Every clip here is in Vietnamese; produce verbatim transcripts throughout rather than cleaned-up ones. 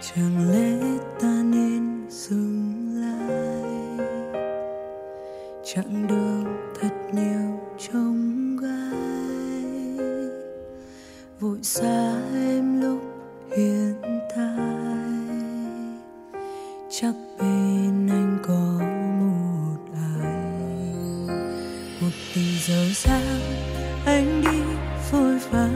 Chẳng lẽ ta nên dừng lại, chặng đường thật nhiều trông gai, vội xa em lúc hiện tại, chắc bên anh có một ai. Một tình giờ sáng anh đi vội vã,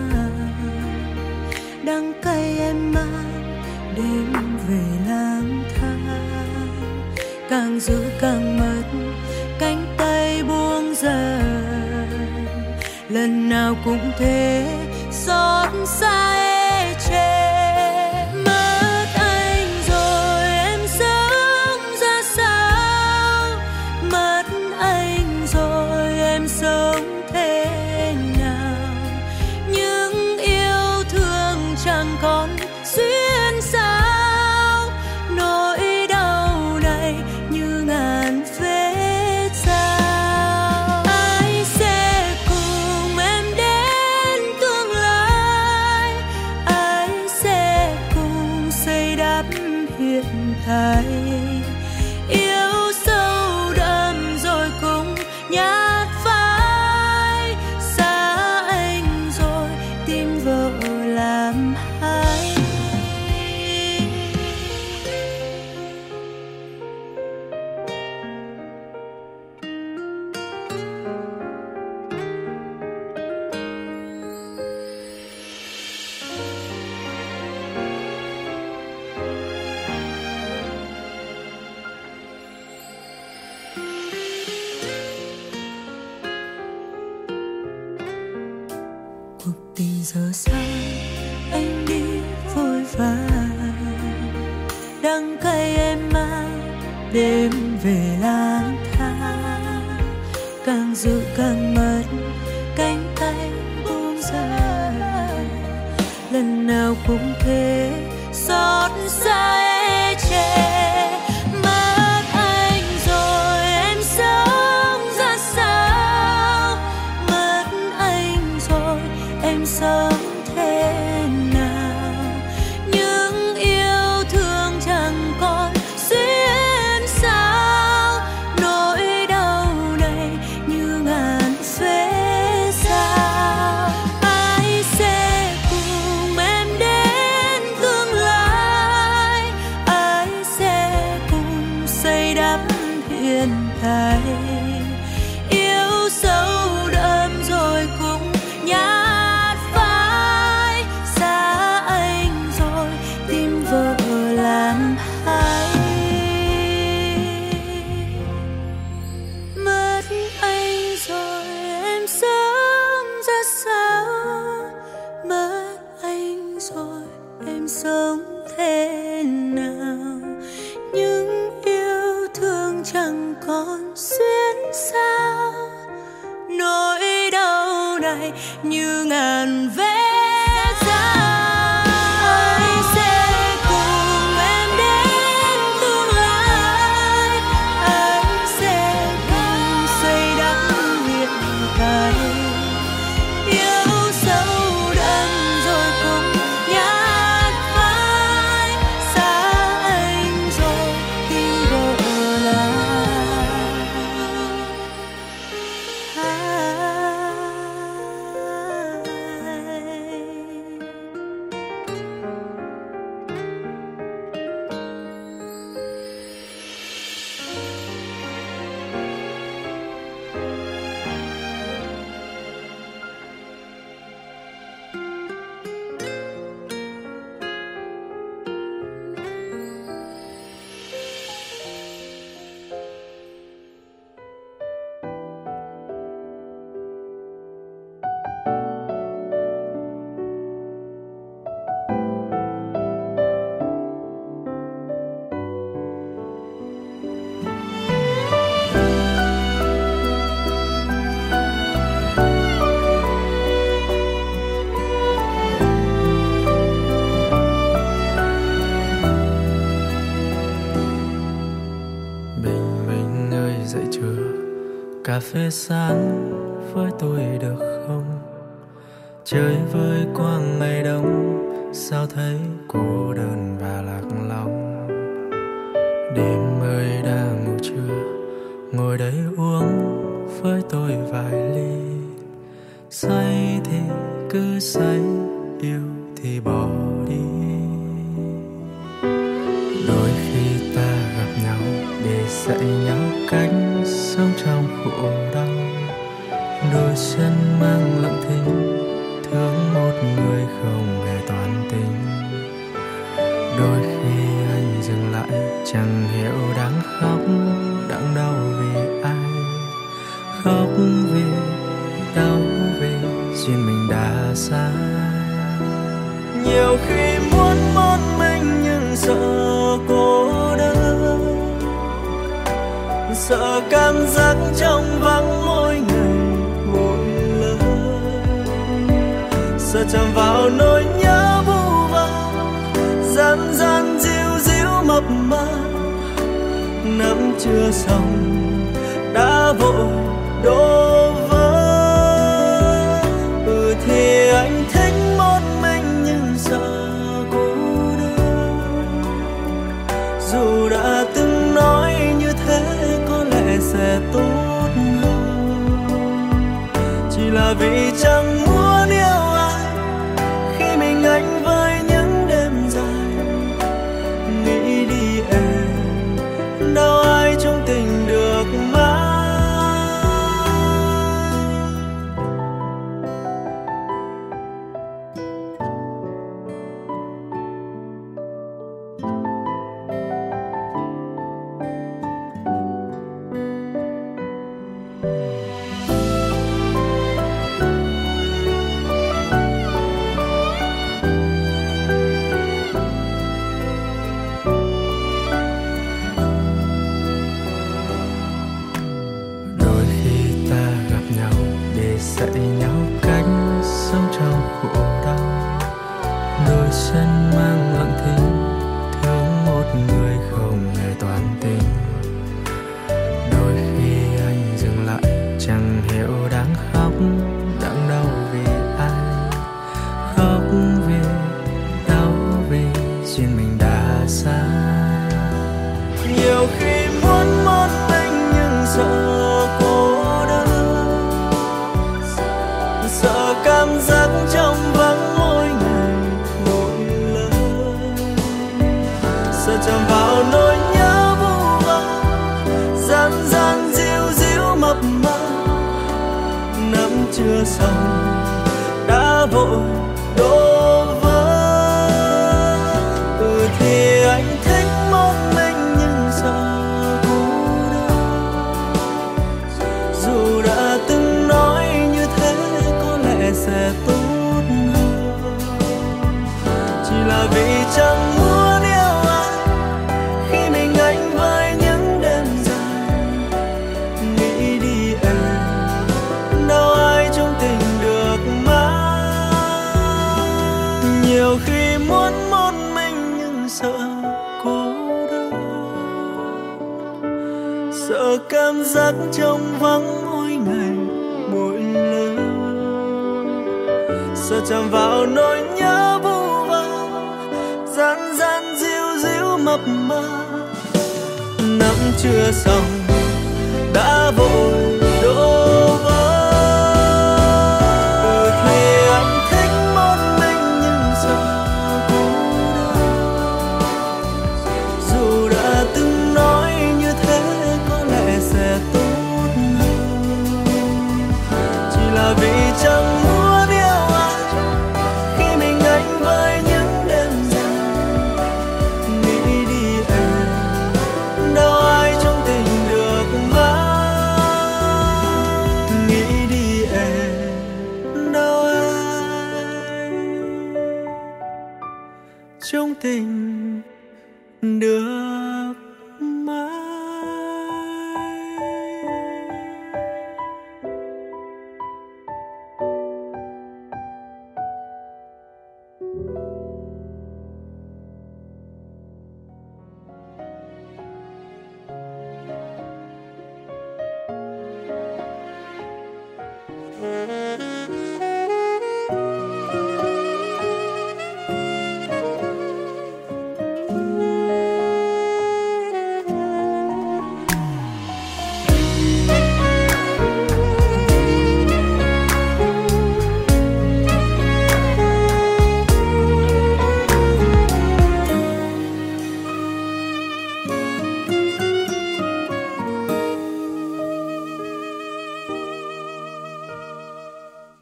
đắng cay em mang đêm về lang thang, càng giữ càng mất cánh tay buông dần, lần nào cũng thế xót xa ê chề. Mất anh rồi em sống ra sao, mất anh rồi em sống thế nào, những yêu thương chẳng còn xuyên sao, nỗi đau này như ngàn vết dao. Ai sẽ cùng em đến tương lai, ai sẽ cùng xây đắp hiện tại, yêu sâu đậm rồi cùng nhát phai, xa anh rồi tìm vợ làm hai. Cuộc tình giờ sáng anh đi vội vã, đắng cay em mang đêm về lang thang, càng giữ càng mất cánh tay buông dần, lần nào cũng thế xót xa ê chề. Mất anh rồi em sống ra sao, mất anh rồi em sống thế nào, những yêu thương chẳng còn xuyên sao, nỗi đau này như ngàn vết dao. Ai sẽ cùng em đến tương lai, ai sẽ cùng xây đắp hiện tại, yêu sâu đậm rồi cùng nhát phai, xa anh rồi tìm vợ làm hai. Mất anh rồi em sống ra sao, mất anh rồi em sống thế nào, những yêu thương chẳng còn xuyên sao, nỗi đau này như ngàn vết dao. Ai sẽ cùng em đến tương lai, ai sẽ cùng xây đắp hiện tại, yêu sâu đậm rồi cùng nhát phai, xa anh rồi tìm vợ làm hai. Cà phê sáng với tôi được không? Chơi với quang ngày đông sao thấy cô đơn và lạc lõng. Đêm ơi đã ngủ chưa, ngồi đây uống với tôi vài ly. Say thì cứ say, yêu thì bỏ đi. Đôi khi ta gặp nhau để dạy nhau cách sống trong khổ đau. Đôi chân mang lặng thinh, thương một người không hề toàn tình. Đôi khi anh dừng lại, chẳng hiểu đáng khóc, đáng đau vì ai. Khóc vì đau vì duyên mình đã xa. Nhiều khi muốn một mình nhưng sợ cô đơn, sợ cảm giác trong vắng mỗi ngày mỗi lời, sợ chạm vào nỗi nhớ vu vơ, gian gian díu díu mập mờ. Nắm chưa xong đã vội đổ vỡ. Ừ thì anh thích một mình nhưng sợ cô đơn. Dù đã từng nói như thế có lẽ sẽ tốt hơn, chỉ là vì chẳng muốn yêu ai khi mình anh với những đêm dài. Nghĩ đi em, đâu ai trong tình được mãi. Dạy nhau cách sống trong khổ đau. Đôi chân mang lặng thinh, thương một người không hề toàn tình. Đôi khi anh dừng lại, chẳng hiểu đáng khóc, đáng đau vì ai. Khóc vì đau vì duyên mình đã xa. Nhiều khi muốn một mình nhưng sợ cô đơn, sợ cảm giác trong vắng mỗi ngày mỗi lời, sợ chạm vào nỗi nhớ vu vơ, gian gian díu díu mập mờ. Nắm chưa xong đã vội đổ vỡ. Ừ thì anh thích một mình nhưng sợ cô đơn. Dù đã từng nói như thế có lẽ sẽ tốt hơn, chỉ là vì chẳng muốn yêu ai khi mình anh với những đêm dài. Nghĩ đi em, đâu ai trong tình được mãi. Nhiều khi muốn một mình nhưng sợ cô đơn, sợ cảm giác trong vắng mỗi ngày mỗi lời, sợ chạm vào nỗi nhớ vu vơ, gian gian díu díu mập mờ. Nắm chưa xong đã vội đổ vỡ. Ừ thì anh thích một mình nhưng sợ cô đơn. Dù đã từng nói như thế có lẽ sẽ tốt hơn, chỉ là vì chẳng muốn yêu ai khi mình anh với những đêm dài. Nghĩ đi em, đâu ai trong tình được mãi. Nghĩ đi em, đâu ai trong tình được mãi.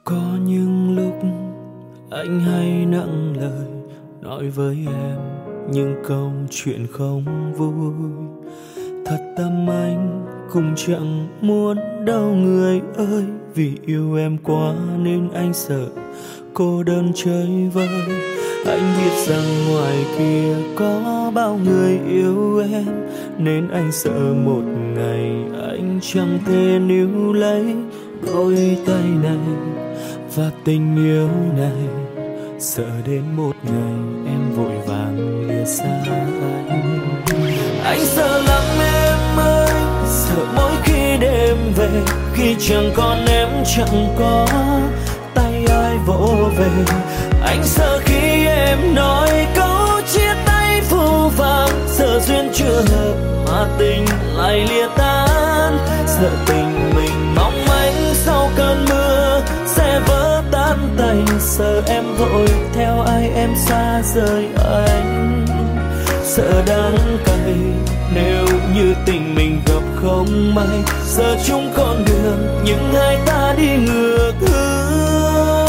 Có những lúc anh hay nặng lời nói với em những câu chuyện không vui. Thật tâm anh cũng chẳng muốn đâu người ơi, vì yêu em quá nên anh sợ cô đơn chơi vơi. Anh biết rằng ngoài kia có bao người yêu em, nên anh sợ một ngày anh chẳng thể níu lấy đôi tay này và tình yêu này. Sợ đến một ngày em vội vàng lìa xa anh. Anh sợ lắm em ơi, sợ mỗi khi đêm về, khi chẳng còn em chẳng có tay ai vỗ về. Anh sợ khi em nói câu chia tay phũ phàng, sợ duyên chưa hợp mà tình lại lìa tan. Sợ tình mình mong manh sau cơn mưa sẽ vỡ tan tành. Sợ em vội theo ai em xa rời anh. Sợ đắng cay nếu như tình mình gặp không may. Sợ chung con đường nhưng hai ta đi ngược hướng.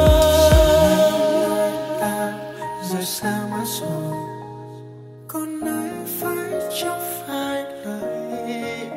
Ta rời xa mất rồi, còn ai phải chẳng phải lời.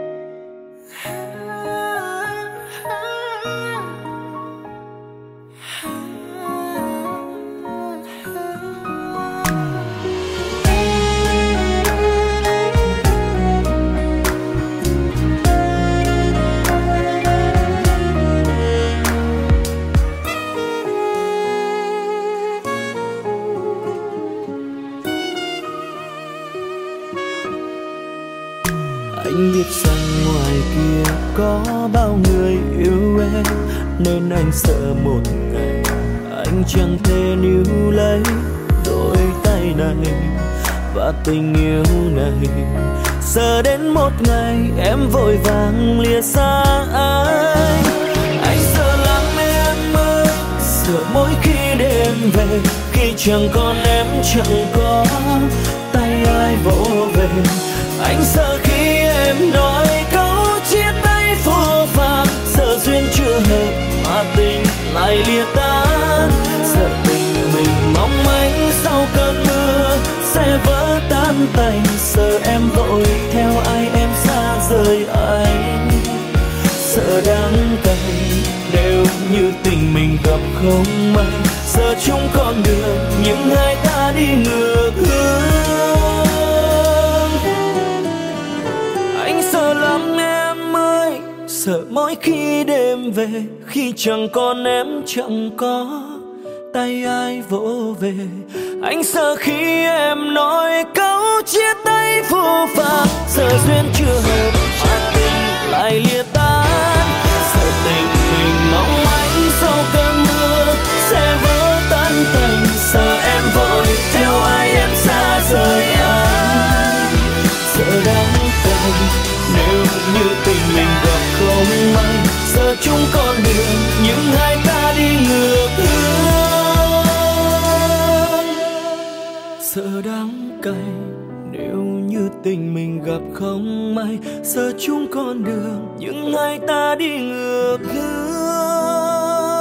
Anh biết rằng ngoài kia có bao người yêu em, nên anh sợ một ngày anh chẳng thể níu lấy đôi tay này và tình yêu này. Sợ đến một ngày em vội vàng lìa xa anh. Anh sợ lắm em ơi, sợ mỗi khi đêm về, khi chẳng còn em chẳng có tay ai vỗ về. Anh sợ khi em nói câu chia tay phũ phàng, sợ duyên chưa hợp mà tình lại lìa tan. Sợ tình mình mong manh sau cơn mưa sẽ vỡ tan tành. Sợ em vội theo ai em xa rời anh. Sợ đắng cay nếu như tình mình gặp không may. Sợ chung con đường nhưng hai ta đi ngược hướng. Sợ lắm em ơi, sợ mỗi khi đêm về, khi chẳng còn em chẳng có tay ai vỗ về. Anh sợ khi em nói câu chia tay phũ phàng, sợ duyên chưa hợp mà tình lại lìa tan. Sợ tình mình mong manh sau cơn mưa sẽ vỡ tan tành. Sợ em vội theo ai em xa rời anh. Sợ đắng cay nếu như tình mình gặp không may. Sợ chung con đường nhưng hai ta đi ngược hướng. Sợ đắng cay nếu như tình mình gặp không may. Sợ chung con đường nhưng hai ta đi ngược hướng.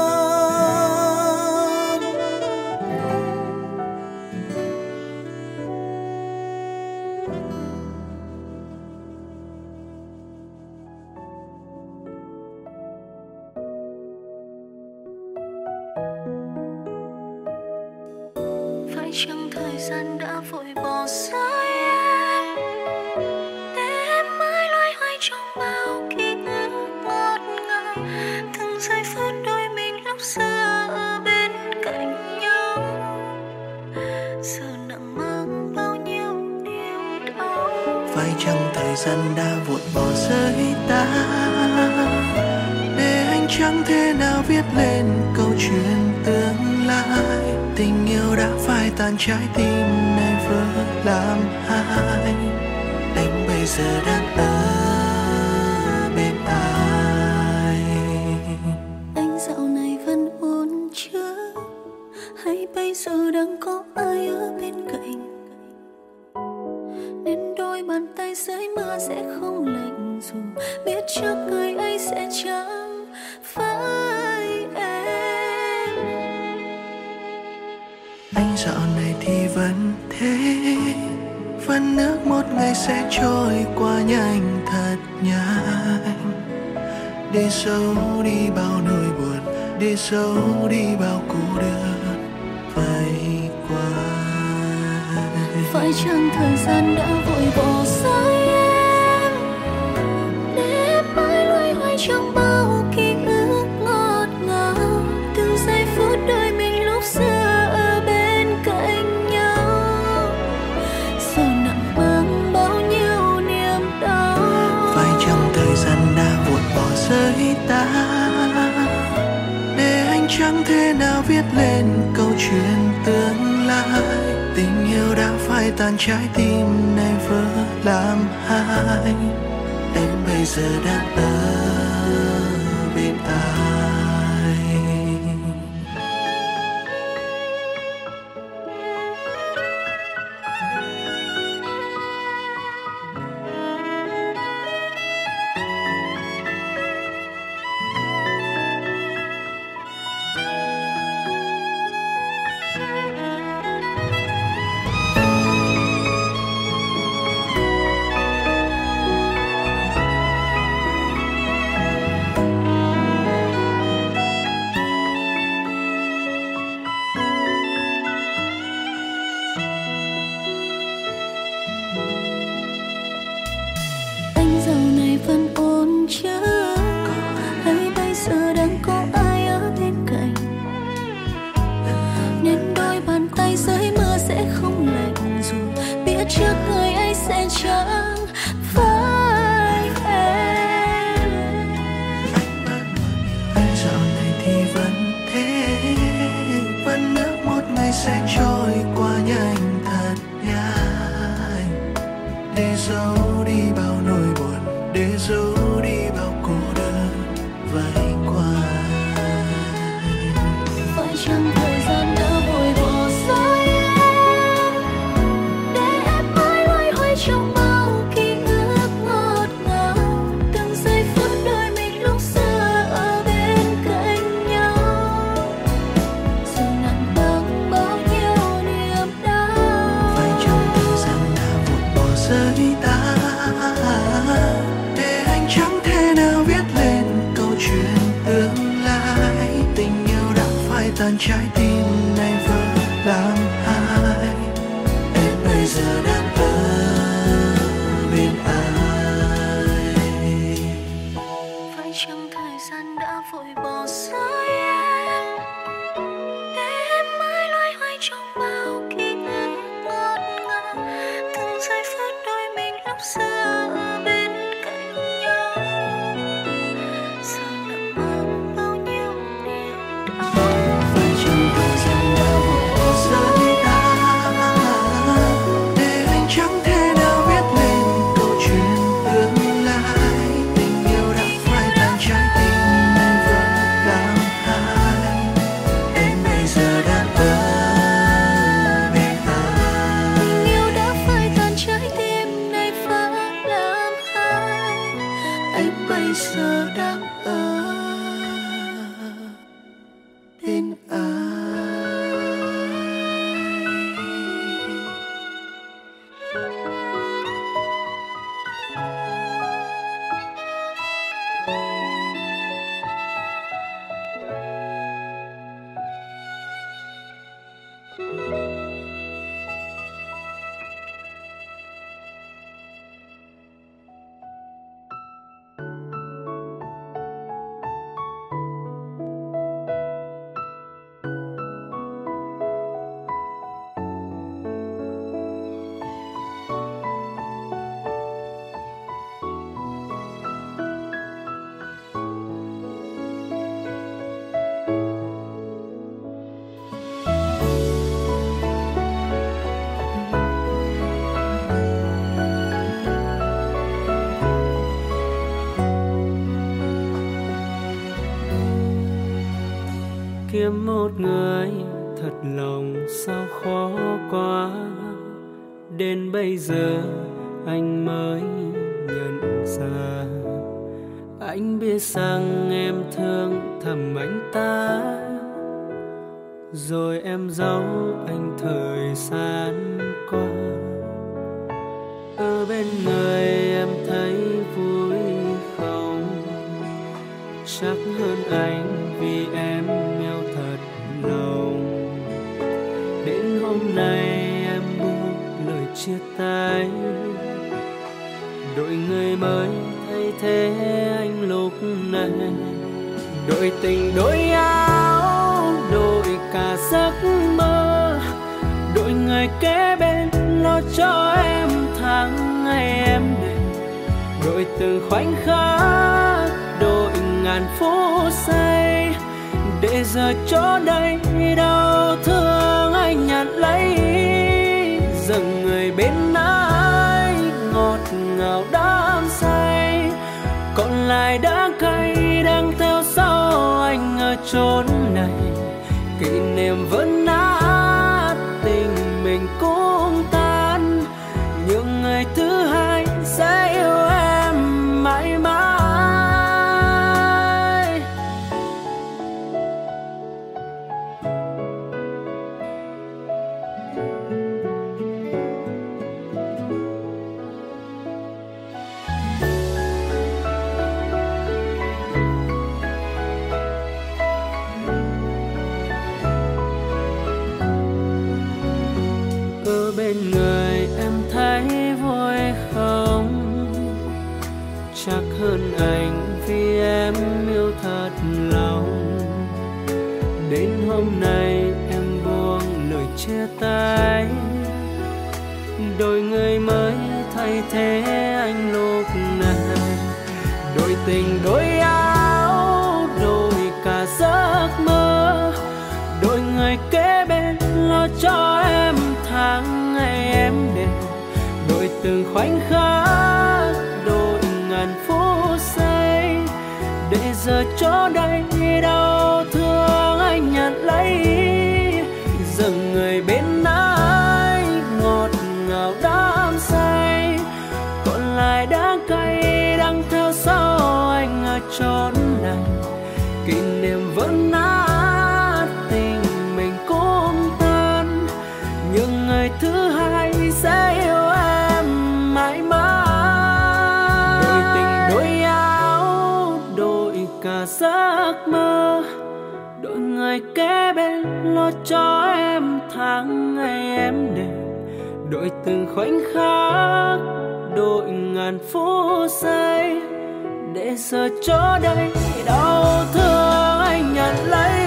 Chẳng thời gian đã vội bỏ rơi em, để em mãi loay hoay trong bao ký ức ngọt ngào. Từng giây phút đôi mình lúc xưa ở bên cạnh nhau, giờ nặng mang bao nhiêu điều đau. Phải chăng thời gian đã vội bỏ rơi ta, để anh chẳng thể nào viết lên câu chuyện tương lai. Tình yêu đã phai tàn, trái tim này vỡ làm hai. Anh bây giờ đang ở bên ai? Anh dạo này vẫn ổn chứ, hay bây giờ đang có ai ở bên cạnh? Nên đôi bàn tay dưới mưa sẽ không lạnh, dù biết trước người ấy sẽ chẳng phải em. dạo này thì vẫn thế, vẫn ước một ngày sẽ trôi qua nhanh thật nhanh, để giấu đi bao nỗi buồn, để giấu đi bao cô đơn vây quanh. Phải chăng thời gian đã vội bỏ rơi em, để em mãi loay hoay trong bao ký ức ngọt ngào, từng giây phút đời mình lúc xưa ở bên cạnh nhau, giờ nặng mang bao nhiêu niềm đau. Phải chăng thời gian đã vội bỏ rơi ta, để anh chẳng thể nào viết lên câu chuyện tương lai. Tình yêu đã phai tàn, trái tim này vỡ làm hai. Em bây giờ đang ở bên ai? Trái tim này vỡ làm hai. Em bây giờ đang ở bên ai? Phải chăng thời gian đã vội bỏ rơi em, để em mãi loay hoay trong bao ký ức ngọt ngào, từng giây phút đôi mình lúc xưa ở bên cạnh nhau, giờ nặng mang bao nhiêu niềm đau. Kiếm một người thật lòng sao khó quá, đến bây giờ anh mới nhận ra. Anh biết rằng em thương thầm anh ta, rồi em giấu anh thời gian qua. Ở bên người em thấy vui không? Chắc hơn anh vì em yêu thật lòng. Đến hôm nay em buông lời chia tay, đội người mới thay thế anh lúc này. Đổi tình đổi áo, đổi cả giấc mơ, đổi người kế bên lo cho em tháng ngày em đêm. Đổi từng khoảnh khắc, đổi ngàn phút giây, để giờ chỗ đây đau thương anh nhận lấy. Dừng người bên anh ngọt ngào đắm say, còn lại đã cay đang theo sau anh ở chốn này. Kỷ niệm vẫn nát, tình mình cũng tan, nhưng người thứ hai sẽ yêu em mãi mãi. Ở bên người em thấy vui không? Chắc hơn anh vì em yêu thật lòng. Đến hôm nay em buông lời chia tay, đổi người mới thay thế anh lúc này. Đổi tình đổi áo, đổi cả giấc mơ, đổi người kế bên lo cho em tháng ngày em đêm. Đổi từng khoảnh khắc, đổi ngàn phút giây, để giờ chỗ đây đau thương anh nhận lấy. Dừng người bên anh ngọt ngào đắm say, còn lại đã cay đang theo sau anh ở chốn này. Kỷ niệm vẫn nát, tình mình cũng tan, nhưng người thứ hai sẽ yêu em mãi mãi. Đổi tình đổi áo, đổi cả giấc mơ, đổi người kế bên lo cho em tháng ngày em đêm. Đổi từng khoảnh khắc, đổi ngàn phút giây, để giờ chỗ đây đau thương anh nhận lấy.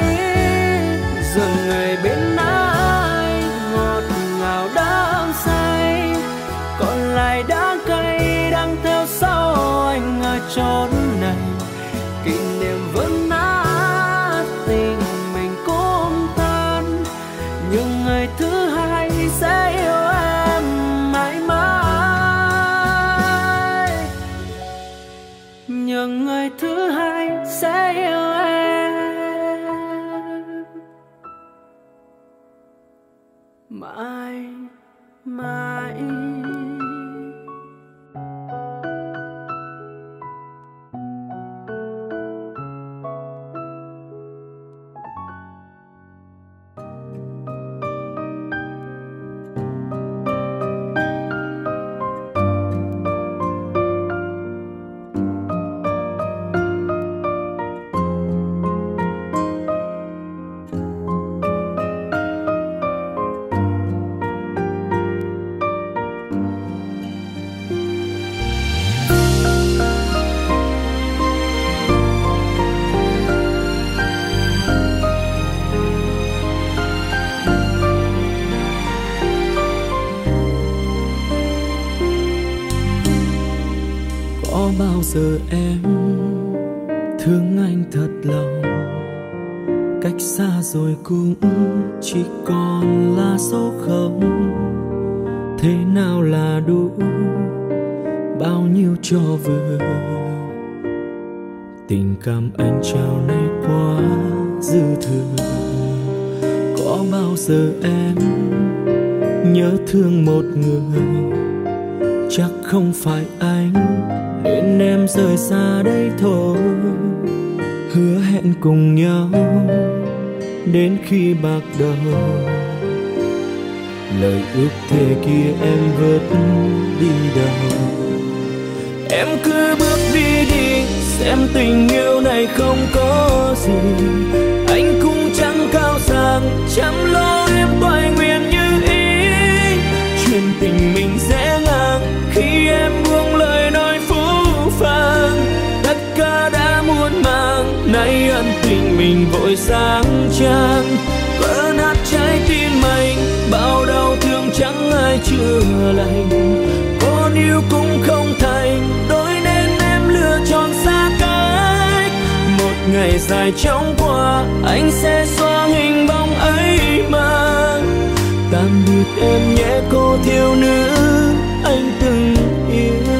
Dừng người bên anh ngọt ngào đắm say, còn lại đã cay đang theo sau anh ở chốn này. Kỷ niệm vẫn nát, tình mình cũng tan, nhưng người thứ hai sẽ yêu em mãi mãi. Nhưng người thứ hai sẽ yêu em mãi mãi. Bao giờ em thương anh thật lòng, cách xa rồi cũng chỉ còn là số không. Thế nào là đủ, bao nhiêu cho vừa. Tình cảm anh trao này quá dư thừa. Có bao giờ em nhớ thương một người, chắc không phải anh nên em rời xa đây thôi. Hứa hẹn cùng nhau đến khi bạc đầu. Lời ước thề kia em vớt đi đâu? Em cứ bước đi đi, xem tình yêu này không có gì. Anh cũng chẳng cao sang, chăm lo em toại nguyện như ý. Chuyện tình mình sẽ ngang khi em buông lời nói phũ phàng. Tất cả đã muộn màng, nay ân tình mình vội sáng trang. Vỡ nát trái tim anh, bao đau thương chẳng ai chữa lành. Con yêu cũng không thành, đôi nên em lựa chọn xa cách. Một ngày dài chóng qua, anh sẽ xóa hình bóng ấy mà. Tạm biệt em nhé cô thiếu nữ anh từng yêu.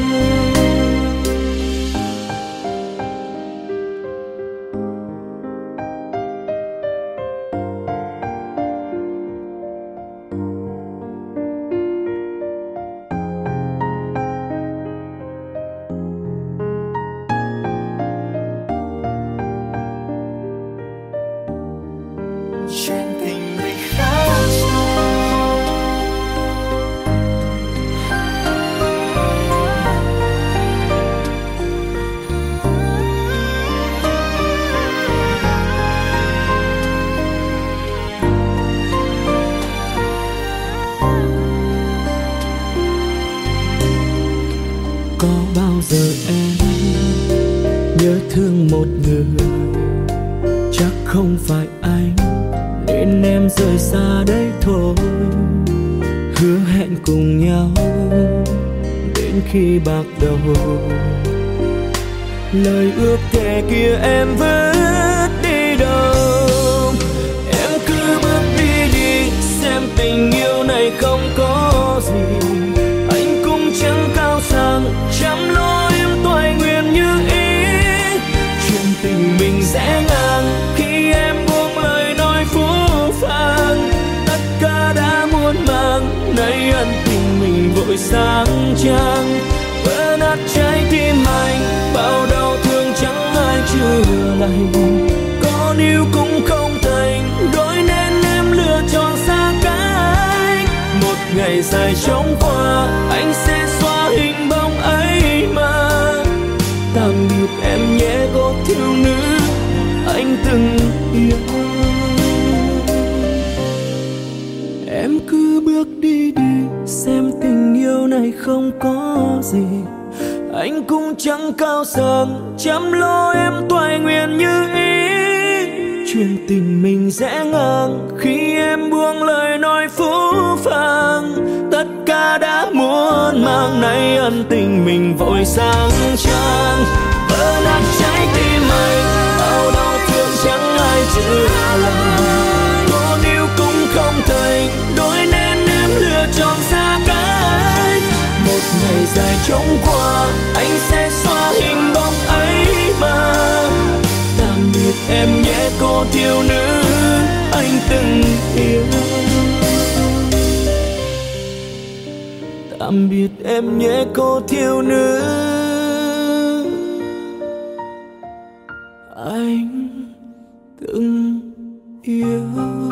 Giờ em nhớ thương một người, chắc không phải anh nên em rời xa đây thôi. Hứa hẹn cùng nhau đến khi bạc đầu. Lời ước thề kia em vớt đi đâu? Em cứ bước đi đi, xem tình yêu này không có gì. Anh cũng chẳng cao sang, chăm lo em toại nguyện như ý. Chuyện tình mình sẽ ngang khi em buông lời nói phũ phàng. Tất cả đã muộn màng, nay ân tình mình vội sáng trang. Vỡ nát trái tim anh, bao đau thương chẳng ai chữa lành. Con yêu cũng không thành, đôi nên em lựa chọn xa cách. Một ngày dài chóng qua, anh sẽ xóa hình bóng ấy mà. Tạm biệt em nhé cô thiếu nữ anh từng yêu. Em cứ bước đi đi, xem tình yêu này không có gì. Anh cũng chẳng cao sang, chăm lo em toại nguyện như ý. Chuyện tình mình sẽ ngang khi em buông lời nói phũ phàng. Tất cả đã muộn màng, nay ân tình mình vội sáng trang. Vỡ nát trái tim anh, bao đau thương chẳng ai chữa lành. Con yêu cũng không thành, đôi nên em lựa chọn xa cách. Một ngày dài chóng qua, anh sẽ xóa hình bóng ấy mà. Tạm biệt em nhé cô thiếu nữ anh từng yêu. Tạm biệt em nhé cô thiếu nữ anh từng yêu.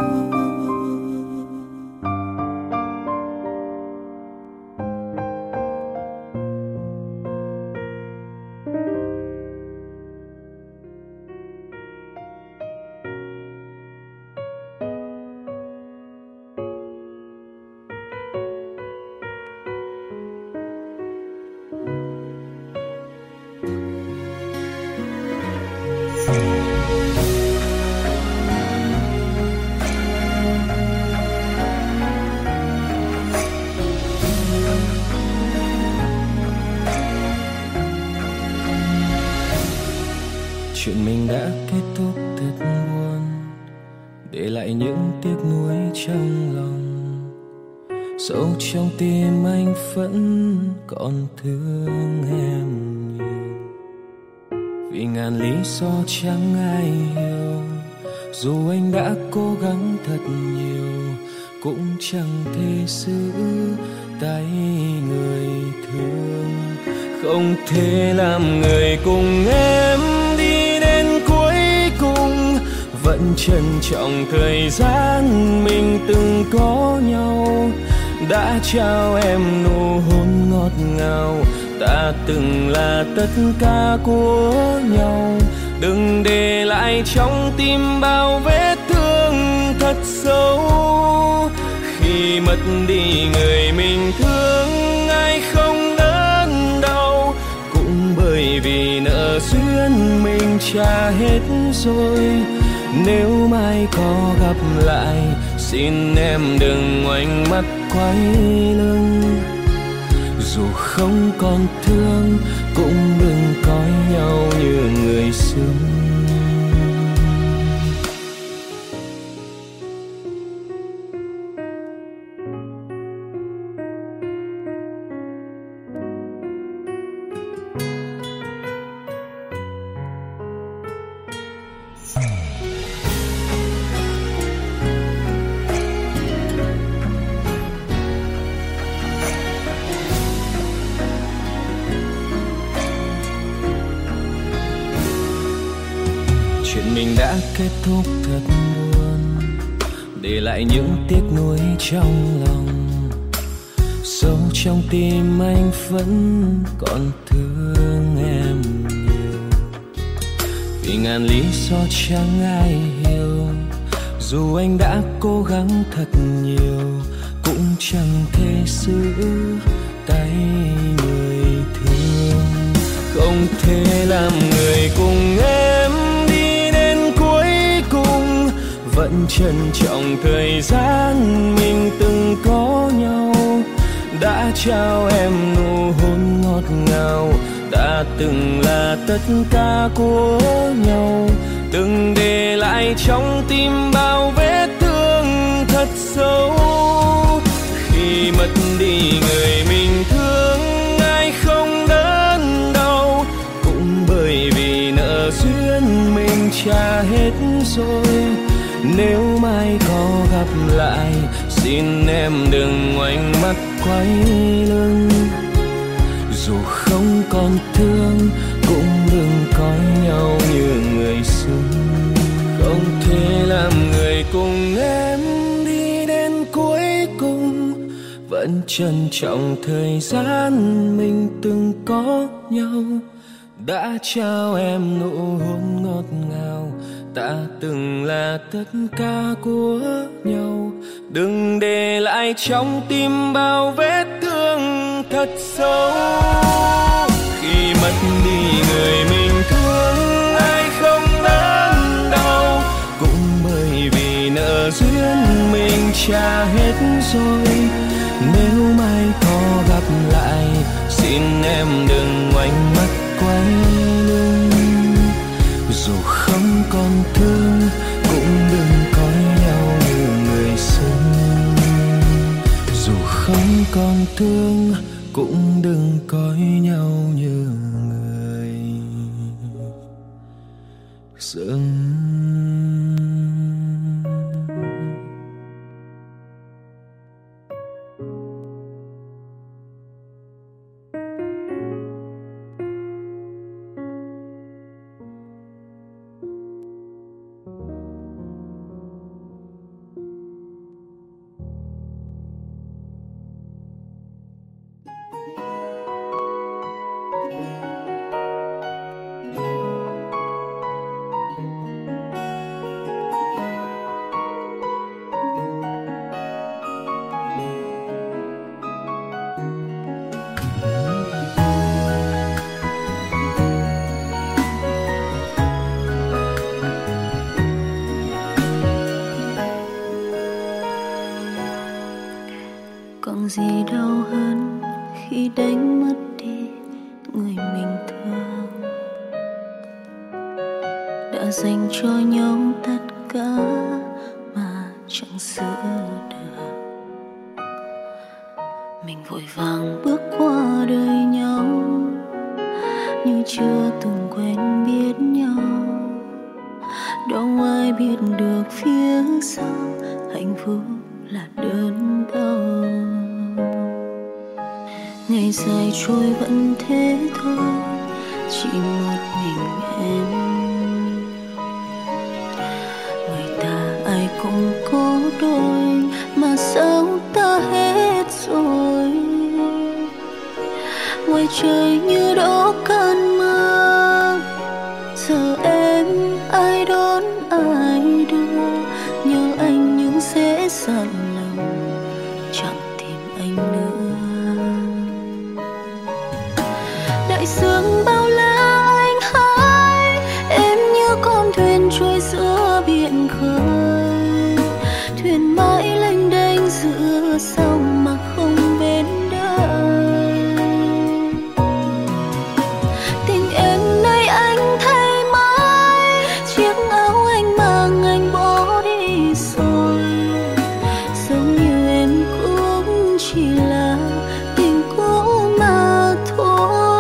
Chuyện mình đã kết thúc thật buồn, để lại những tiếc nuối trong lòng. Sâu trong tim anh vẫn còn thương em nhiều. Vì ngàn lý do chẳng ai hiểu, dù anh đã cố gắng thật nhiều, cũng chẳng thể giữ tay người thương. Không thể làm người cùng em đi đến cuối cùng, vẫn trân trọng thời gian mình từng có nhau. Đã trao em nụ hôn ngọt ngào, ta từng là tất cả của nhau. Đừng để lại trong tim bao vết thương thật sâu. Khi mất đi người mình thương, ai không đớn đau, cũng bởi vì nợ duyên mình trả hết rồi. Nếu mai có gặp lại, xin em đừng ngoảnh mắt quay lưng. Dù không còn thương, cũng đừng coi nhau như người xưa. Mình đã kết thúc thật buồn, để lại những tiếc nuối trong lòng. Sâu trong tim anh vẫn còn thương em nhiều, vì ngàn lý do chẳng ai hiểu. Dù anh đã cố gắng thật nhiều, cũng chẳng thể giữ tay người thương. Không thể làm người cùng em vẫn trân trọng thời gian mình từng có nhau. Đã trao em nụ hôn ngọt ngào, đã từng là tất cả của nhau. Đừng để lại trong tim bao vết thương thật sâu. Khi mất đi người mình thương, ai không đớn đau, cũng bởi vì nợ duyên mình trả hết rồi. Nếu mai có gặp lại, xin em đừng ngoảnh mắt quay lưng. Dù không còn thương, cũng đừng coi nhau như người xưa. Không thể làm người cùng em đi đến cuối cùng, vẫn trân trọng thời gian mình từng có nhau. Đã trao em nụ hôn ngọt ngào, ta từng là tất cả của nhau. Đừng để lại trong tim bao vết thương thật sâu. Khi mất đi người mình thương, ai không đớn đau, cũng bởi vì nợ duyên mình trả hết rồi. Nếu mai có gặp lại, xin em đừng ngoảnh mắt quay lưng. Dù không còn thương, cũng đừng coi nhau như người xưa. Dù không còn thương, cũng đừng coi nhau như người xưa. Còn gì đau hơn khi đánh mất đi người mình thương, đã dành cho nhau tất cả mà chẳng giữ được. Mình vội vàng bước qua đời nhau, như chưa từng quen biết nhau. Đâu ai biết được phía sau hạnh phúc là đớn đau. Ngày dài trôi vẫn thế thôi, chỉ một mình em. cùng cố đôi mà sao ta hết rồi. Ngoài trời như đổ cơn mưa, giờ em ai đón ai đưa, nhớ anh nhưng sẽ dặn lòng chẳng tìm anh nữa. Đại dương bao la anh hãi, em như con thuyền trôi giữa biển khơi, thuyền mãi lênh đênh giữa sông mà không bên đời. Tình em nơi anh thay mãi, chiếc áo anh mang anh bỏ đi rồi, giống như em cũng chỉ là tình cũ mà thôi.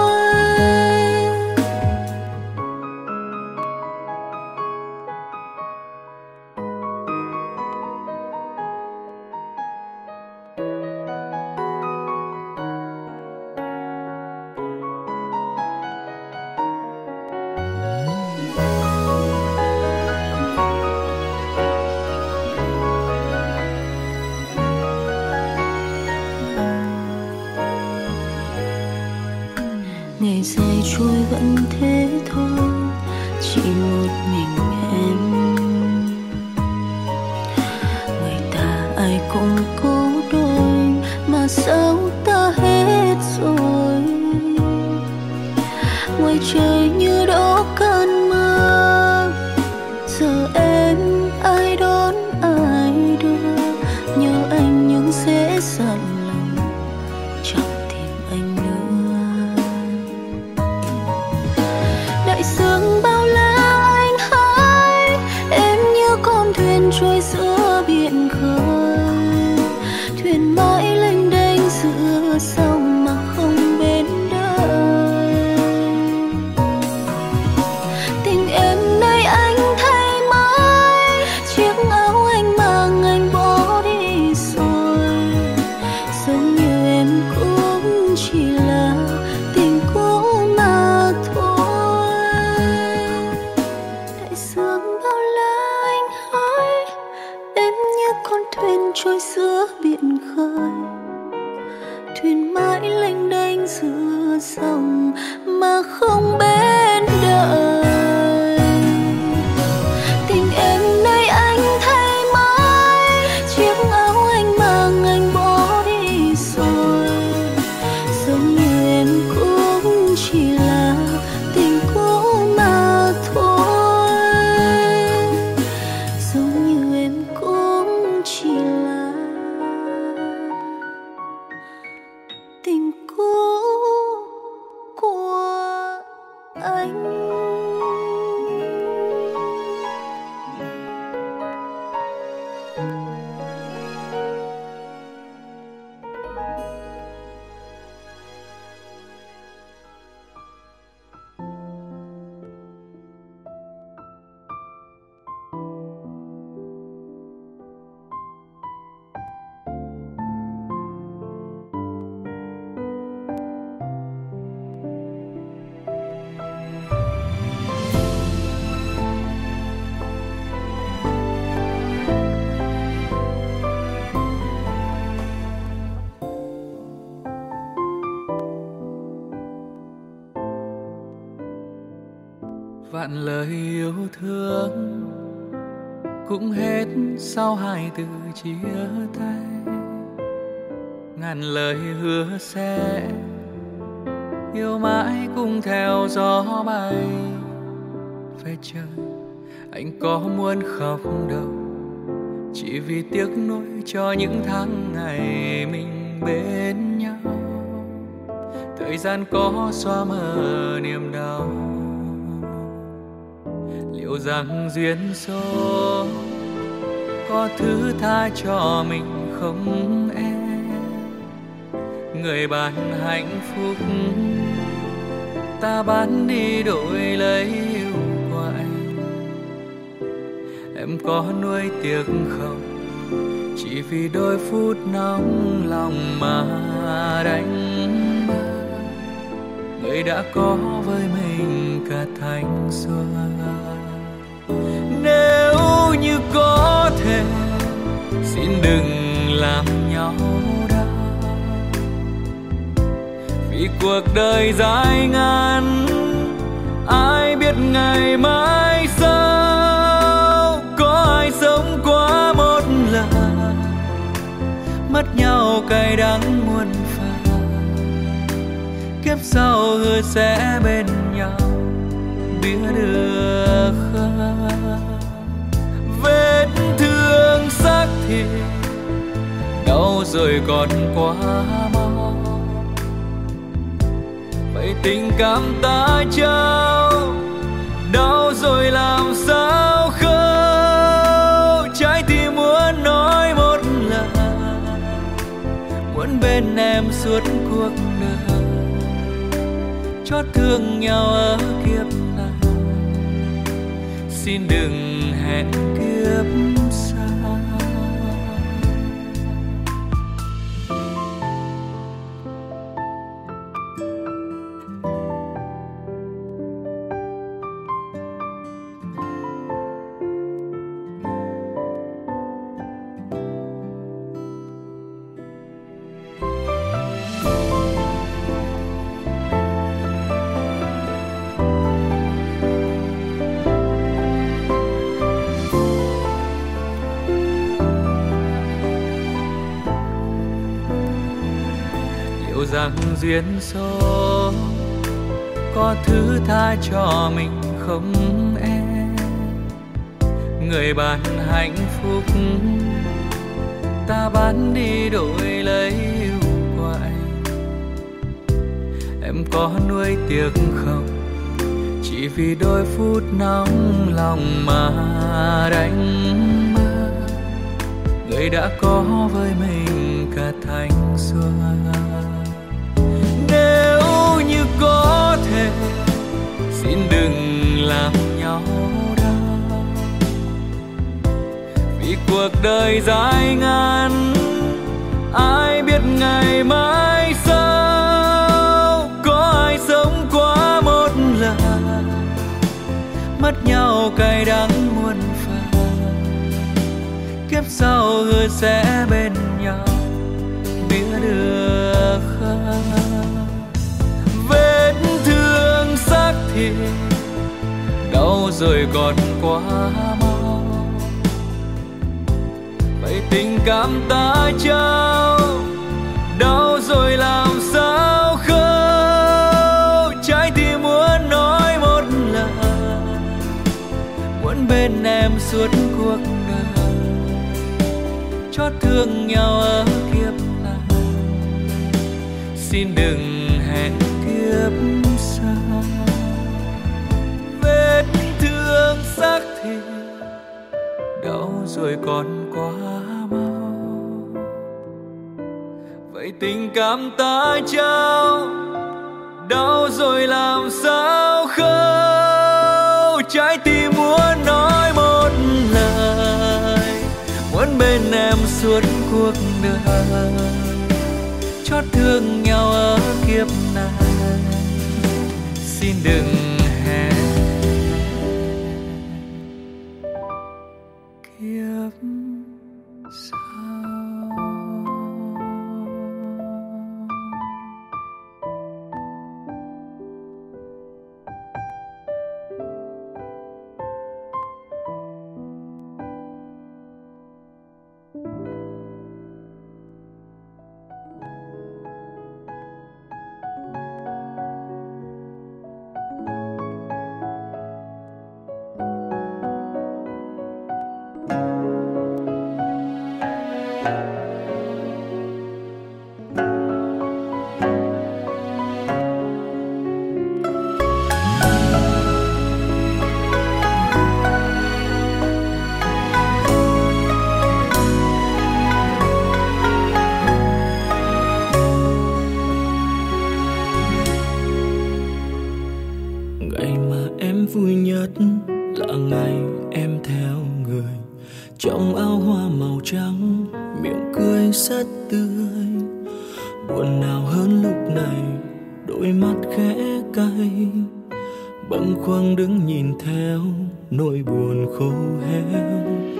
Ngày dài trôi vẫn thế thôi, chỉ một mình em. Người ta ai cũng cố đôi mà sao ta hết rồi. Ngoài trời như đổ cơn mưa, giờ em ai đón ai đưa, nhớ anh nhưng sẽ dặn lòng chẳng tìm anh nữa. Đại dương bao la anh hãi, em như con thuyền trôi giữa biển khơi, thuyền mãi lênh đênh giữa sông mà không bên đời. Tình em nơi anh thay mãi, chiếc áo anh mang anh bỏ đi rồi, giống như em cũng chỉ là tình cũ mà thôi. Đại dương bao la anh hãi, em như con thuyền trôi giữa biển khơi, thuyền mãi lênh đênh giữa sông mà không bên đời. Tình em nơi anh thay mãi, chiếc áo anh mang anh bỏ đi rồi, giống như em cũng chỉ là tình cũ mà thôi, giống như em cũng chỉ là tình cũ của anh. Vạn lời yêu thương cũng hết sau hai từ chia tay. Ngàn lời hứa sẽ yêu mãi cùng theo gió bay. Về trời anh có muốn khóc đâu, chỉ vì tiếc nuối cho những tháng ngày mình bên nhau. Thời gian có xóa mờ niềm đau, liệu rằng duyên số có thứ tha cho mình không em? Người ban hạnh phúc ta bán đi đổi lấy yêu của anh. Em có nuối tiếc không, chỉ vì đôi phút nóng lòng mà đánh mất người đã có với mình cả thanh xuân. Nếu như có thể đừng làm nhau đau, vì cuộc đời dài ngắn ai biết ngày mai sau. Có ai sống quá một lần, mất nhau cay đắng muôn phần, kiếp sau hứa sẽ bên nhau biết được không? Vết thương xác thịt đau rồi còn quá mau, vậy tình cảm ta trao đau rồi làm sao khâu. Trái tim muốn nói một lần, muốn bên em suốt cuộc đời, chót thương nhau ở kiếp này, xin đừng hẹn kiếp sau. Rằng duyên số có thứ tha cho mình không em, người bạn hạnh phúc ta bán đi đổi lấy yêu của anh. Em có nuối tiếc không, chỉ vì đôi phút nóng lòng mà đánh mất người đã có với mình cả thanh xuân. Nếu như có thể xin đừng làm nhau đau, vì cuộc đời dài ngắn ai biết ngày mai sau. Có ai sống quá một lần, mất nhau cay đắng muôn phần, kiếp sau hứa sẽ bên nhau biết được không? Vết thương xác thịt đau rồi còn quá mau, vậy tình cảm ta trao đau rồi làm sao khâu. Trái tim muốn nói một lần, muốn bên em suốt cuộc đời, chót thương nhau ở kiếp này, xin đừng hẹn kiếp sau. Vết thương xác thịt đau rồi còn quá mau, vậy tình cảm ta trao đau rồi làm sao khâu. Trái tim muốn nói một lời, muốn bên em suốt cuộc đời, chót thương nhau ở kiếp này, xin đừng hẹn kiếp sau. Vui nhất là ngày em theo người trong áo hoa màu trắng, miệng cười rất tươi. Buồn nào hơn lúc này, đôi mắt khẽ cay, bâng khuâng đứng nhìn theo nỗi buồn khô héo.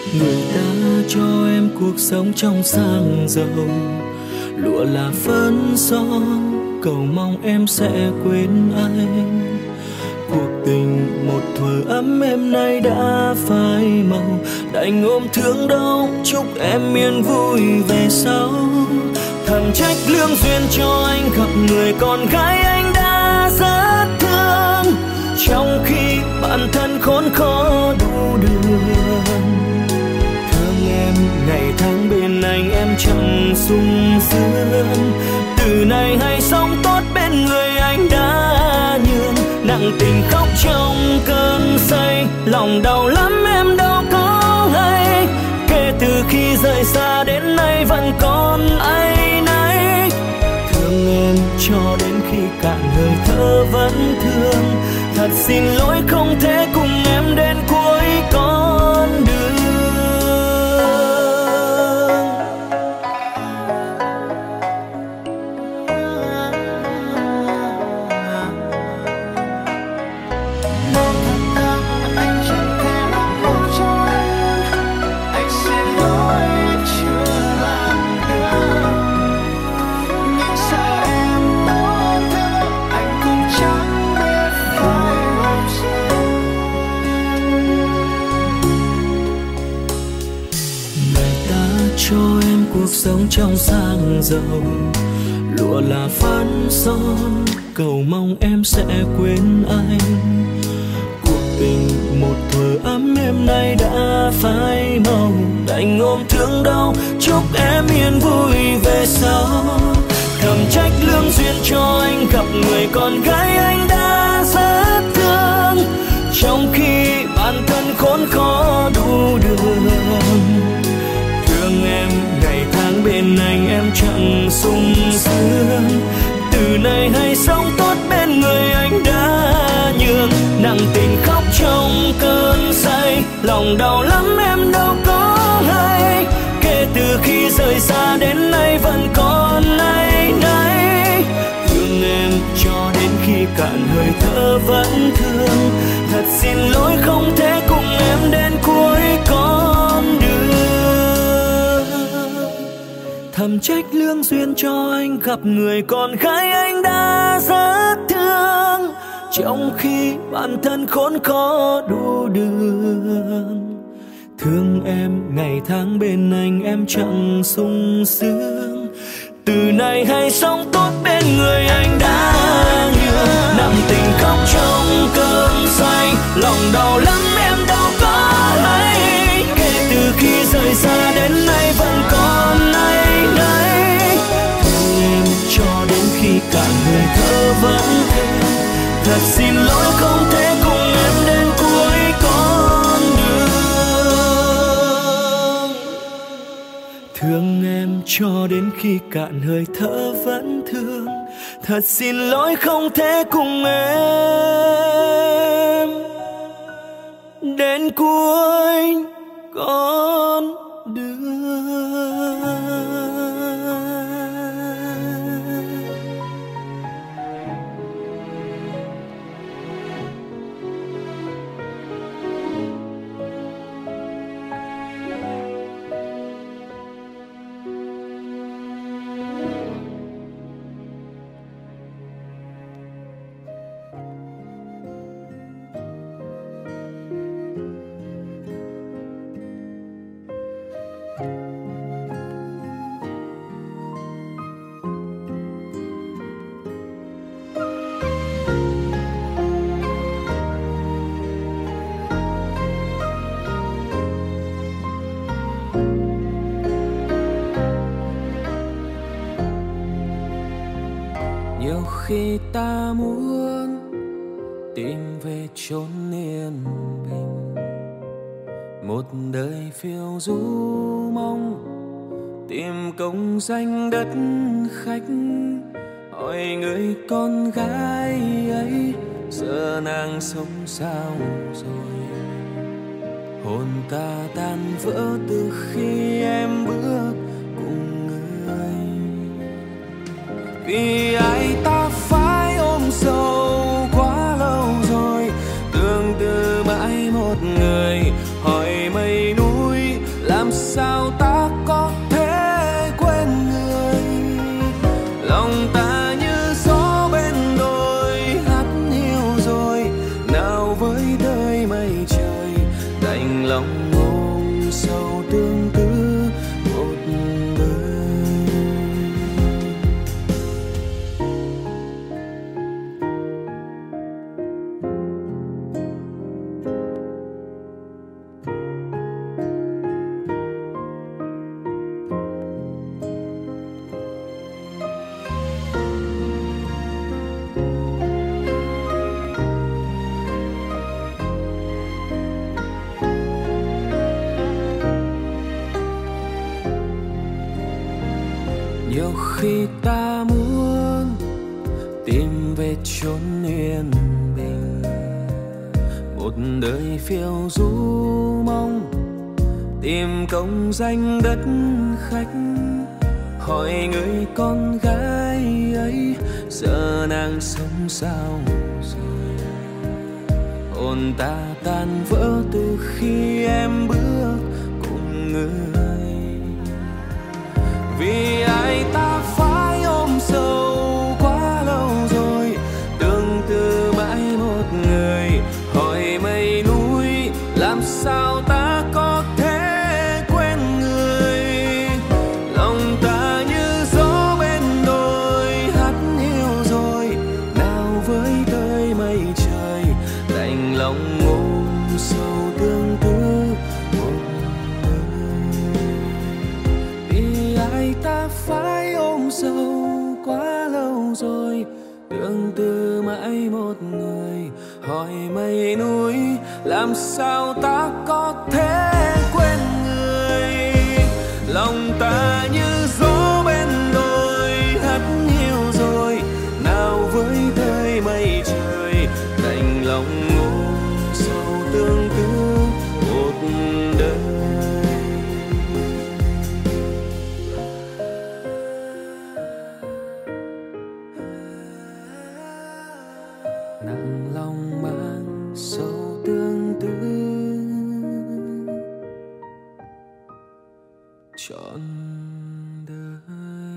Người ta cho em cuộc sống trong sang giàu, lụa là phấn son, cầu mong em sẽ quên anh. Cuộc tình một thuở ấm êm nay đã phai màu, đành ôm thương đau chúc em yên vui về sau. Thầm trách lương duyên cho anh gặp người con gái anh đã rất thương, trong khi bản thân khốn khó đủ đường. Thương em ngày tháng bên anh em chẳng sung sướng, từ nay hãy sống tốt bên người anh đã nhường. Nặng tình khóc trong cơn say, lòng đau lắm em đâu có hay. Kể từ khi rời xa đến nay vẫn còn áy náy. Thương em cho đến khi cạn hơi thở vẫn thương. Thật xin lỗi không thể cùng em đến cuối con đường. Cuộc sống trong sang giàu, lụa là phấn son, cầu mong em sẽ quên anh. Cuộc tình một thuở ấm êm nay đã phai màu, đành ôm thương đau chúc em yên vui về sau. Thầm trách lương duyên cho anh gặp người con gái anh đã rất thương, trong khi bản thân khốn khó đủ đường. Thương em ngày tháng bên anh em chẳng sung sướng, từ nay hãy sống tốt bên người anh đã nhường. Nặng tình khóc trong cơn say, lòng đau lắm em đâu có hay. Kể từ khi rời xa đến nay vẫn còn áy náy. Thương em cho đến khi cạn hơi thở vẫn thương. Thật xin lỗi không thể cùng em đến cuối con đường. Thầm trách lương duyên cho anh gặp người con gái anh đã rất thương, trong khi bản thân khốn khó đủ đường. Thương em ngày tháng bên anh em chẳng sung sướng, từ nay hãy sống tốt bên người anh đã nhường. Nặng tình khóc trong cơn say, lòng đau lắm em đâu có hay. Kể từ khi rời xa đến nay vẫn còn áy náy. Thương em cho đến khi cạn hơi thở vẫn thương. Thật xin lỗi không thể cùng em đến cuối con đường. Thương em cho đến khi cạn hơi thở vẫn thương. Thật xin lỗi không thể cùng em đến cuối con đường. Nhiều khi ta muốn tìm về chốn yên bình, một đời phiêu du mong tìm công danh đất khách. Hỏi người con gái ấy giờ nàng sống sao rồi, hồn ta tan vỡ từ khi em bước cùng người. Vì ai ta phải ôm sầu quá lâu rồi, tương tư mãi một người. Hỏi mây núi nhiều khi ta muốn tìm về chốn yên bình, một đời phiêu du mong tìm công danh đất khách. Hỏi người con gái ấy giờ nàng sống sao rồi, hồn ta tan vỡ từ khi em bước cùng người. Vì ai ta phải ôm sâu quá lâu rồi, tương tư mãi một người. Hỏi mây núi làm sao ta có thể quên người, lòng ta như gió bên đồi hát yêu rồi. Nào với tới mây trời đành lòng ôm sâu tương tư một người. Vì ai ta phải ôm sâu quá lâu rồi, tương tư mãi một người. Hỏi mây núi làm sao ta có thể quên người, lòng ta như gió bên đồi hát nhiều rồi. Nào với tới mây trời đành lòng ôm sâu tương tư một đời. Nặng lòng mang sâu tương tư trọn đời.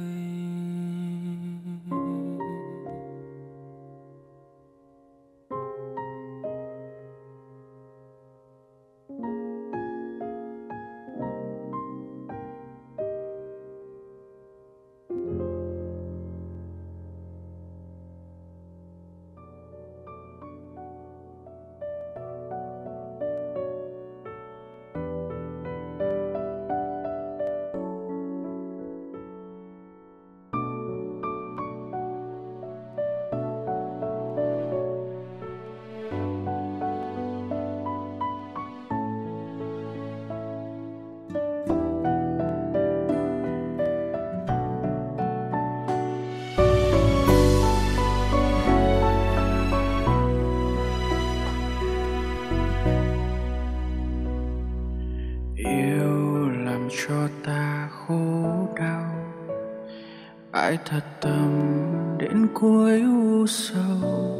Cho ta khổ đau, ai thật tâm đến cuối u sâu.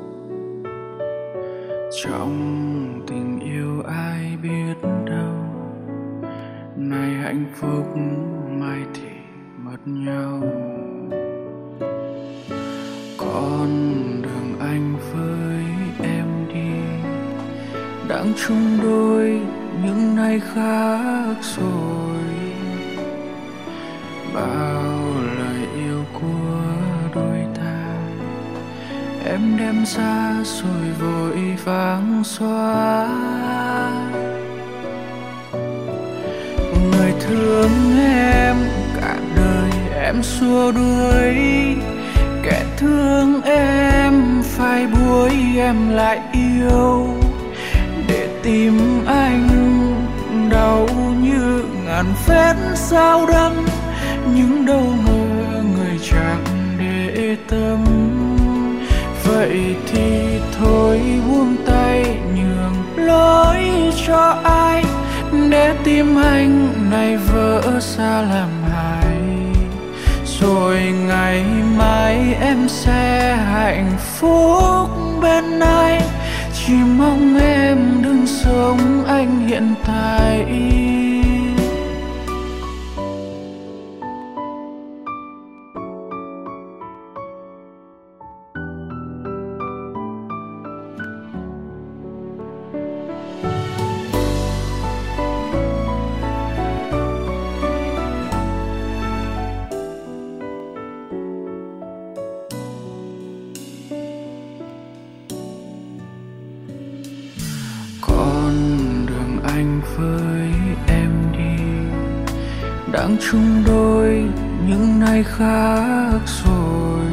Trong tình yêu ai biết đâu, nay hạnh phúc mai thì mất nhau. Con đường anh với em đi, đang chung đôi những nay khác rồi. Bao lời yêu của đôi ta em đem ra rồi vội vàng xóa. Người thương em cả đời em xua đuổi, kẻ thương em phải buổi em lại yêu. Để tìm anh đau như ngàn vết dao đâm, nhưng đâu ngờ người chẳng để tâm. Vậy thì thôi buông tay nhường lối cho ai, để tim anh này vỡ ra làm hai. Rồi ngày mai em sẽ hạnh phúc bên ai, chỉ mong em đừng sống anh hiện tại. Với em đi, đang chung đôi những nay khác rồi.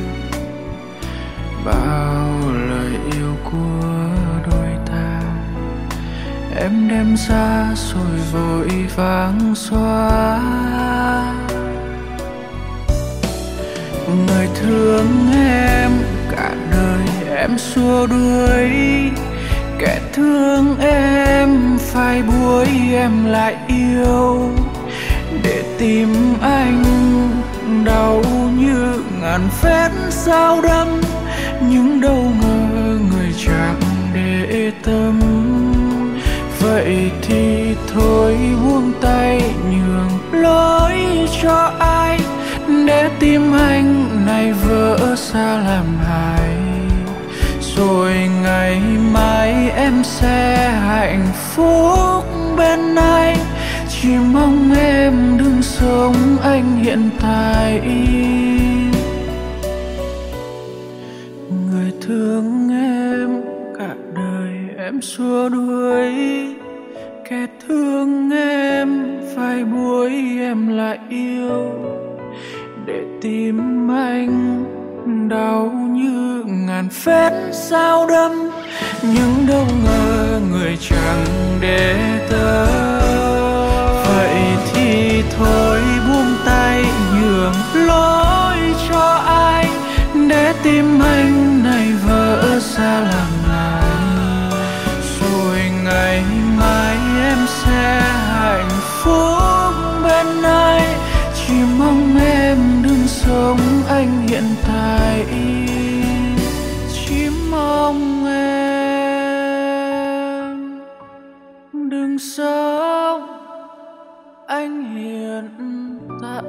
Bao lời yêu của đôi ta em đem ra rồi vội vàng xóa. Người thương em cả đời em xua đuổi, kẻ thương em phai buổi em lại yêu. Để tìm anh đau như ngàn vết dao đâm, nhưng đâu ngờ người chẳng để tâm. Vậy thì thôi buông tay nhường lối cho ai, để tim anh này vỡ xa làm hai. Rồi ngày mai em sẽ hạnh phúc bên ai, chỉ mong em đừng sống anh hiện tại. Người thương em cả đời em xua đuổi, kẻ thương em vài buổi em lại yêu. Để tìm anh đau như ngàn vết dao đâm, nhưng đâu ngờ người chẳng để tâm. Vậy thì thôi buông tay nhường lối cho ai, để tim anh này vỡ xa làm lại. Rồi ngày mai em sẽ hạnh phúc bên ai, chỉ mong em đừng sống anh hiện tại. Chỉ mong em đừng sống anh hiện tại.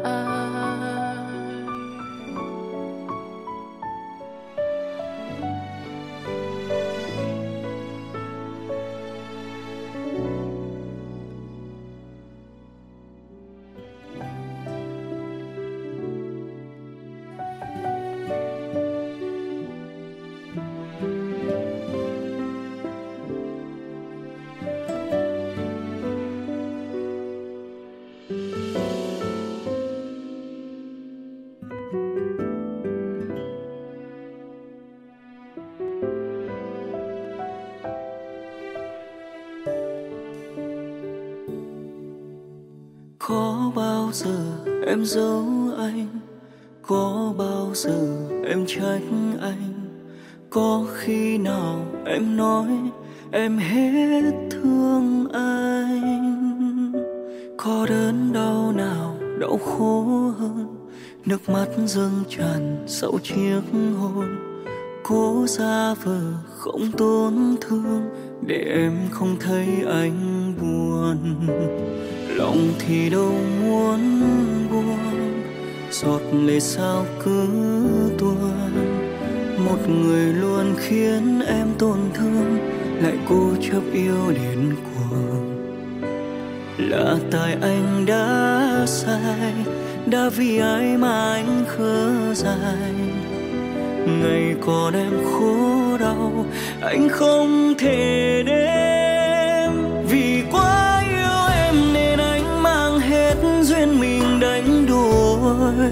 Có bao giờ em giấu anh, có bao giờ em trách anh, có khi nào em nói em hết thương anh. Có đớn đau nào đau khổ hơn nước mắt dâng tràn sau chiếc hôn. Cố giả vờ không tổn thương để em không thấy anh buồn. Lòng thì đâu muốn buồn, giọt lệ sao cứ tuôn. Một người luôn khiến em tổn thương, lại cố chấp yêu điên cuồng. Là tại anh đã sai, đã vì ai mà anh khờ dại. Ngày còn em khổ đau, anh không thể đếm. Vì quá yêu em nên anh mang hết duyên mình đánh đuổi.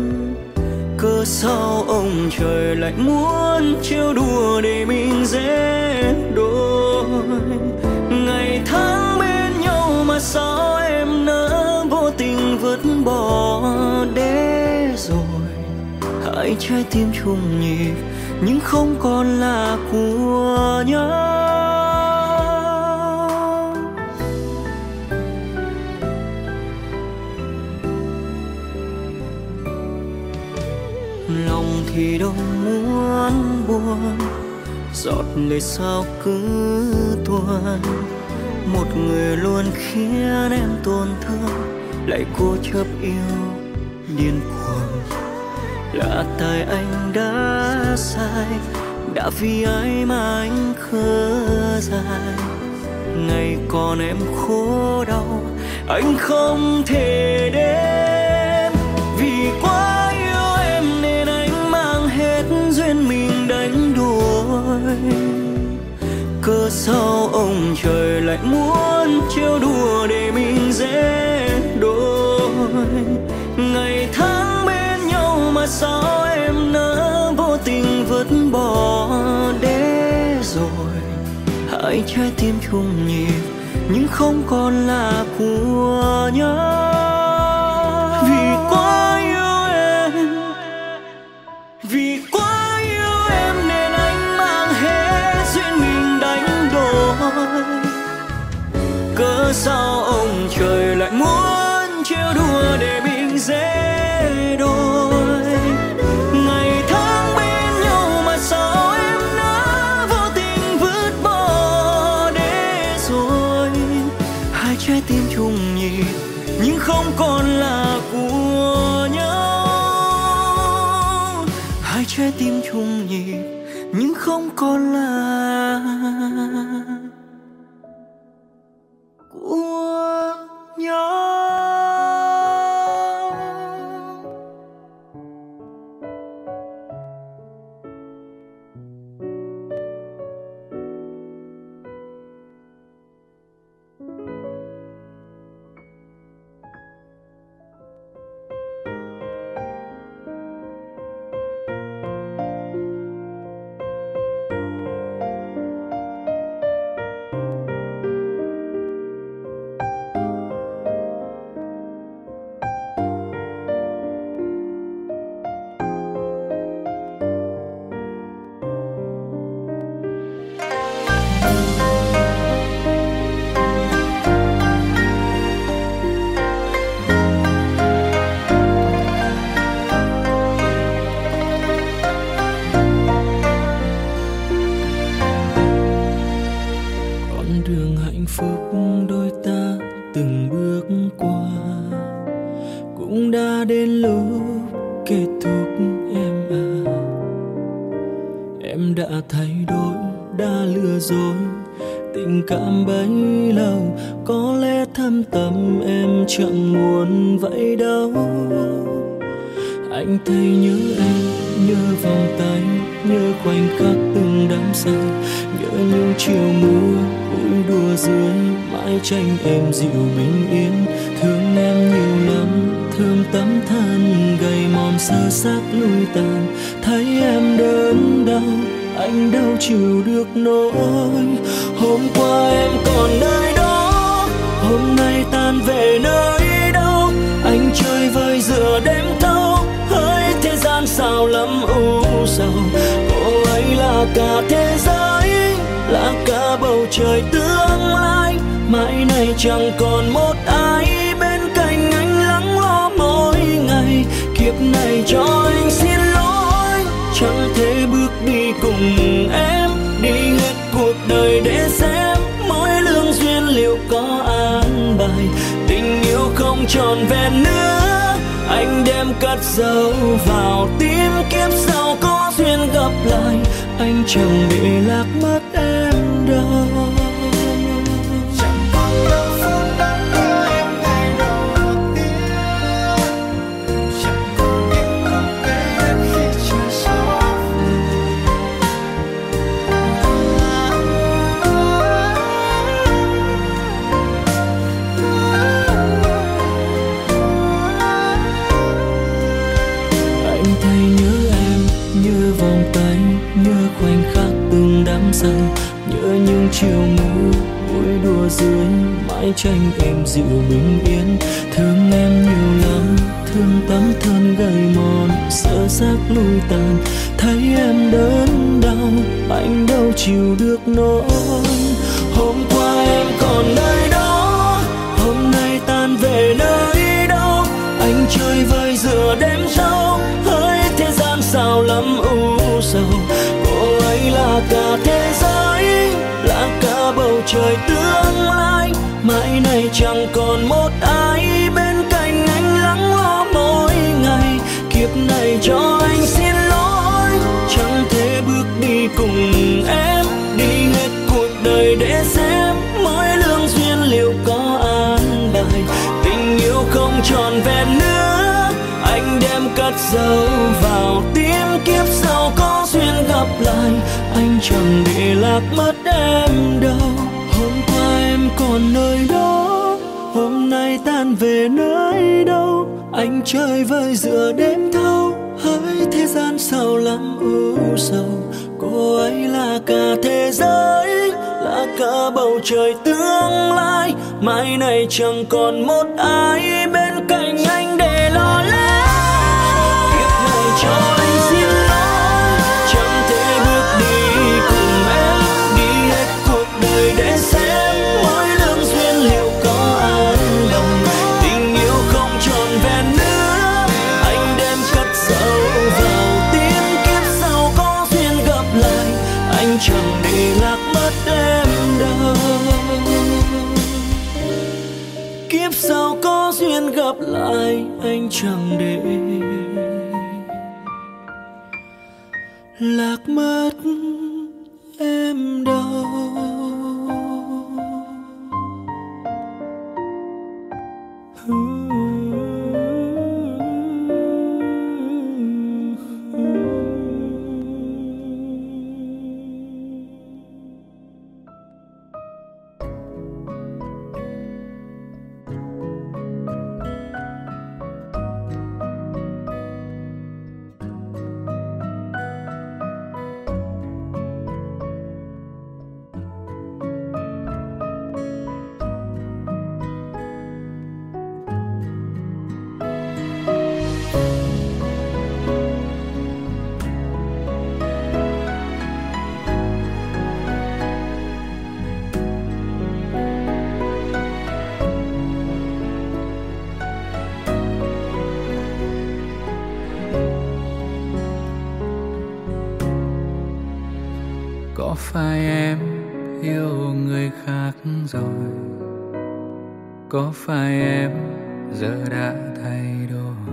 Cớ sao ông trời lại muốn trêu đùa để mình dễ đôi. Ngày tháng bên nhau mà sao em nỡ vô tình vứt bỏ để rồi. Hai trái tim chung nhịp nhưng không còn là của nhau. Lòng thì đâu muốn buồn, giọt lệ sao cứ tuôn. Một người luôn khiến em tổn thương, lại cố chấp yêu điên cuồng. Là tại anh đã sai, đã vì ai mà anh khờ dại. Ngày còn em khổ đau, anh không thể đếm. Vì quá yêu em nên anh mang hết duyên mình đánh đuổi. Cớ sao ông trời lại muốn trêu đùa để mình dễ đôi. Ngày tháng bên nhau mà sao em nỡ vô tình vứt bỏ để rồi. Hai trái tim chung nhịp nhưng không còn là của nhau. Vì quá yêu em sao ông trời lại muốn trêu đùa để mình dễ đôi. Ngày tháng bên nhau mà sao em đã vô tình vứt bỏ để rồi. Hai trái tim chung nhịp nhưng không còn là của nhau. Hai trái tim chung nhịp nhưng không còn là của nhau. Cảm bấy lâu có lẽ thâm tâm em chẳng muốn vậy đâu. Anh thấy nhớ em, nhớ vòng tay, nhớ khoảnh khắc từng đắm say, nhớ những chiều mưa vui đùa dưới mái tranh em dịu bình yên. Thương em nhiều lắm, thương tấm thân gầy mòn sơ xác lui tàn. Thấy em đớn đau, anh đâu chịu được nỗi. Hôm qua em còn nơi đó, hôm nay tan về nơi đâu. Anh chơi vơi giữa đêm thâu, hỡi thế gian sao lắm u sầu. Cô ấy là cả thế giới, là cả bầu trời tương lai. Mãi này chẳng còn một ai bên cạnh anh lắng lo mỗi ngày. Kiếp này cho anh xin lỗi, chẳng thể bước đi cùng em, đi hết cuộc đời để xem mỗi lương duyên liệu có an bài. Tình yêu không tròn vẹn nữa, anh đem cất dấu vào tim. Kiếp sau có duyên gặp lại, anh chẳng để lạc mất em đâu. Say, nhớ những chiều mưa vui đùa dưới mái tranh em dịu bình yên. Thương em nhiều lắm, thương tấm thân gầy mòn sơ xác lui tàn. Thấy em đớn đau, anh đâu chịu được nỗi. Hôm qua em còn nơi đó, hôm nay tan về nơi đâu. Anh chơi vơi giữa đêm thâu, hỡi thế gian sao lắm u sầu. Cô ấy là cả thế giới, là cả bầu trời tương lai. Mãi này chẳng còn một ai bên cạnh anh lắng lo mỗi ngày. Kiếp này cho anh xin lỗi, chẳng thể bước đi cùng em, đi hết cuộc đời để xem mỗi lương duyên liệu có an bài. Tình yêu không tròn vẹn nữa, anh đem cất dấu vào tim. Kiếp sau có duyên gặp lại, anh chẳng để lạc mất em đâu. Hôm qua em còn nơi đó, hôm nay tan về nơi đâu. Anh chơi vơi giữa đêm thâu, hỡi thế gian sao lắm u sầu. Cô ấy là cả thế giới, là cả bầu trời tương lai. Mai này chẳng còn một ai bên cạnh anh để lo lắng. Kiếp này cho anh xin lỗi, chẳng thể bước đi cùng em, đi hết cuộc đời để xem mỗi lương duyên liệu có có duyên gặp lại anh chẳng để lạc mất em đâu. Có phải em yêu người khác rồi? Có phải em giờ đã thay đổi?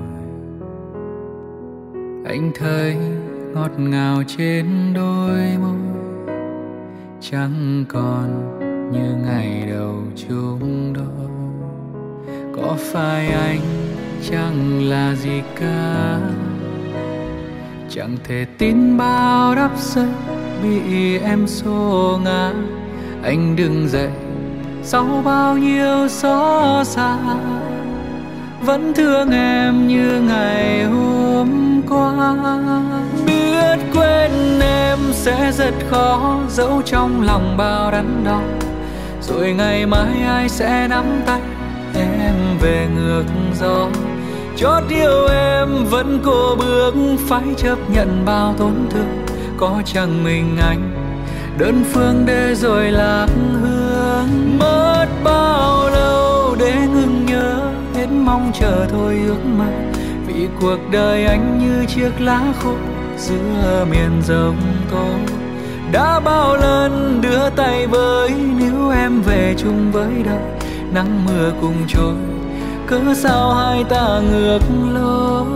Anh thấy ngọt ngào trên đôi môi, chẳng còn như ngày đầu chung đôi. Có phải anh chẳng là gì cả, chẳng thể tin bao đắp giấc bị em xô ngã. Anh đứng dậy sau bao nhiêu xót xa, vẫn thương em như ngày hôm qua. Biết quên em sẽ rất khó, giấu trong lòng bao đắn đo. Rồi ngày mai ai sẽ nắm tay em về ngược gió. Chót yêu em vẫn cô bước, phải chấp nhận bao tổn thương. Có chẳng mình anh đơn phương để rồi lạc hương. Mất bao lâu để ngừng nhớ, hết mong chờ thôi ước mơ. Vì cuộc đời anh như chiếc lá khô giữa miền giông tố. Đã bao lần đưa tay với, nếu em về chung với đời. Nắng mưa cùng trôi, cớ sao hai ta ngược lối.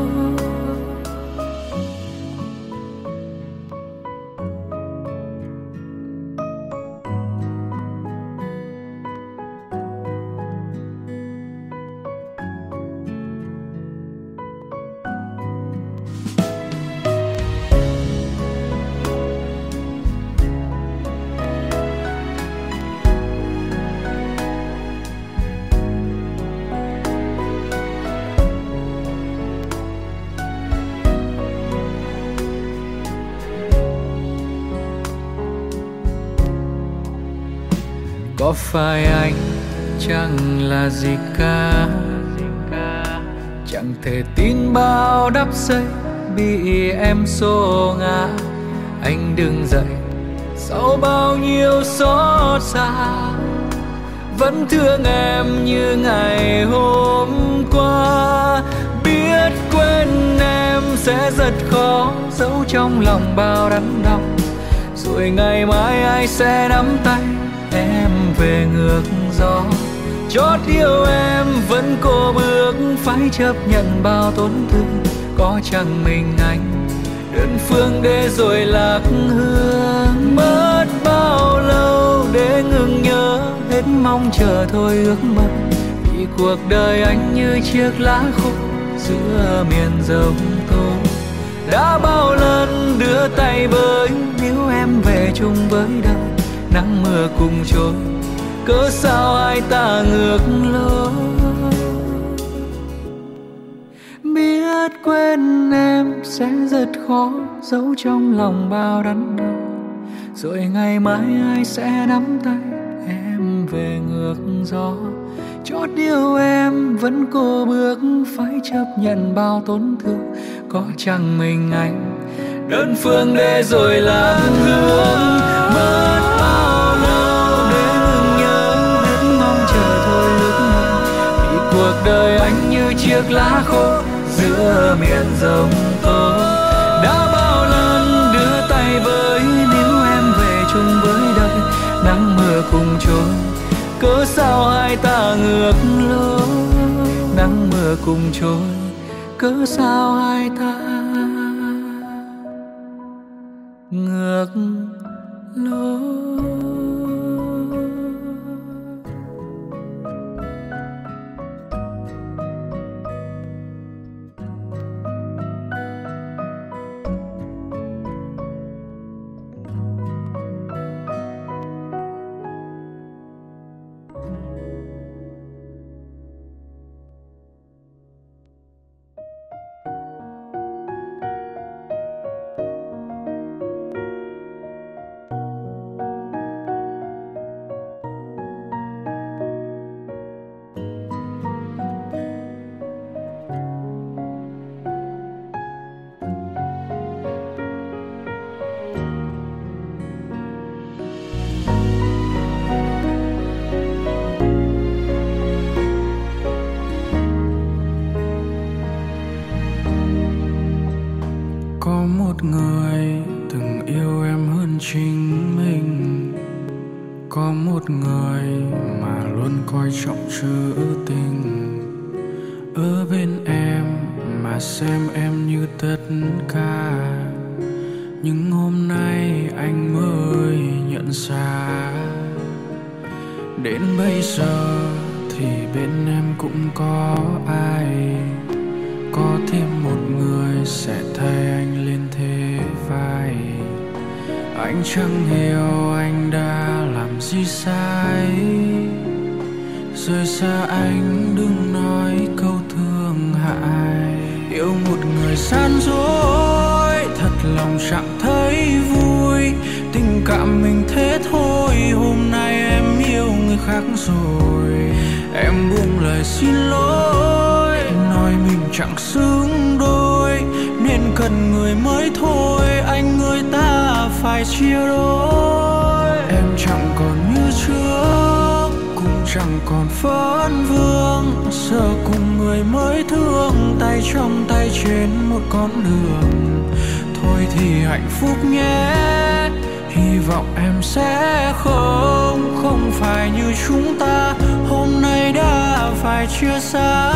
Có phải anh chẳng là gì cả, chẳng thể tin bao đắp giấy bị em xô ngã. Anh đứng dậy sau bao nhiêu xót xa, vẫn thương em như ngày hôm qua. Biết quên em sẽ rất khó, giấu trong lòng bao đắn đau. Rồi ngày mai ai sẽ nắm tay em về ngược gió. Chót yêu em vẫn cô bước, phải chấp nhận bao tổn thương. Có chẳng mình anh đơn phương để rồi lạc hương. Mất bao lâu để ngừng nhớ, hết mong chờ thôi ước mơ. Vì cuộc đời anh như chiếc lá khô giữa miền giông tố. Đã bao lần đưa tay với, nếu em về chung với đời. Nắng mưa cùng trôi, cớ sao hai ta ngược lối. Biết quên em sẽ rất khó, giấu trong lòng bao đắn đau. Rồi ngày mai ai sẽ nắm tay em về ngược gió. Chót yêu em vẫn cô bước, phải chấp nhận bao tổn thương. Có chẳng mình anh đơn phương để rồi lạc hương. Mất bao lâu để ngừng nhớ, hết mong chờ thôi ước mơ. Vì cuộc đời anh như chiếc lá khô giữa miền giông tố. Đã bao lần đưa tay với, nếu em về chung với đời. Nắng mưa cùng trôi, cớ sao hai ta ngược lối. giờ cùng trôi, cớ sao hai ta ngược lối. Có một người từng yêu em hơn chính mình, có một người mà luôn coi trọng trữ tình. Ở bên em mà xem em như tất cả, nhưng hôm nay anh mới nhận ra, đến bây giờ thì bên em cũng có ai, có thêm một người sẽ thay anh lên thế vai. Anh chẳng hiểu anh đã làm gì sai, rời xa anh đừng nói câu thương hại. Yêu một người gian dối, thật lòng chẳng thấy vui, tình cảm mình thế thôi. Hôm nay em yêu người khác rồi, em buông lời xin lỗi, nói mình chẳng xứng đôi, nên cần người mới thôi. Anh người ta phải chia đôi, em chẳng còn như trước, cũng chẳng còn vấn vương. Giờ cùng người mới thương, tay trong tay trên một con đường. Thôi thì hạnh phúc nhé, hy vọng em sẽ không không phải như chúng ta hôm nay đã phải chia xa.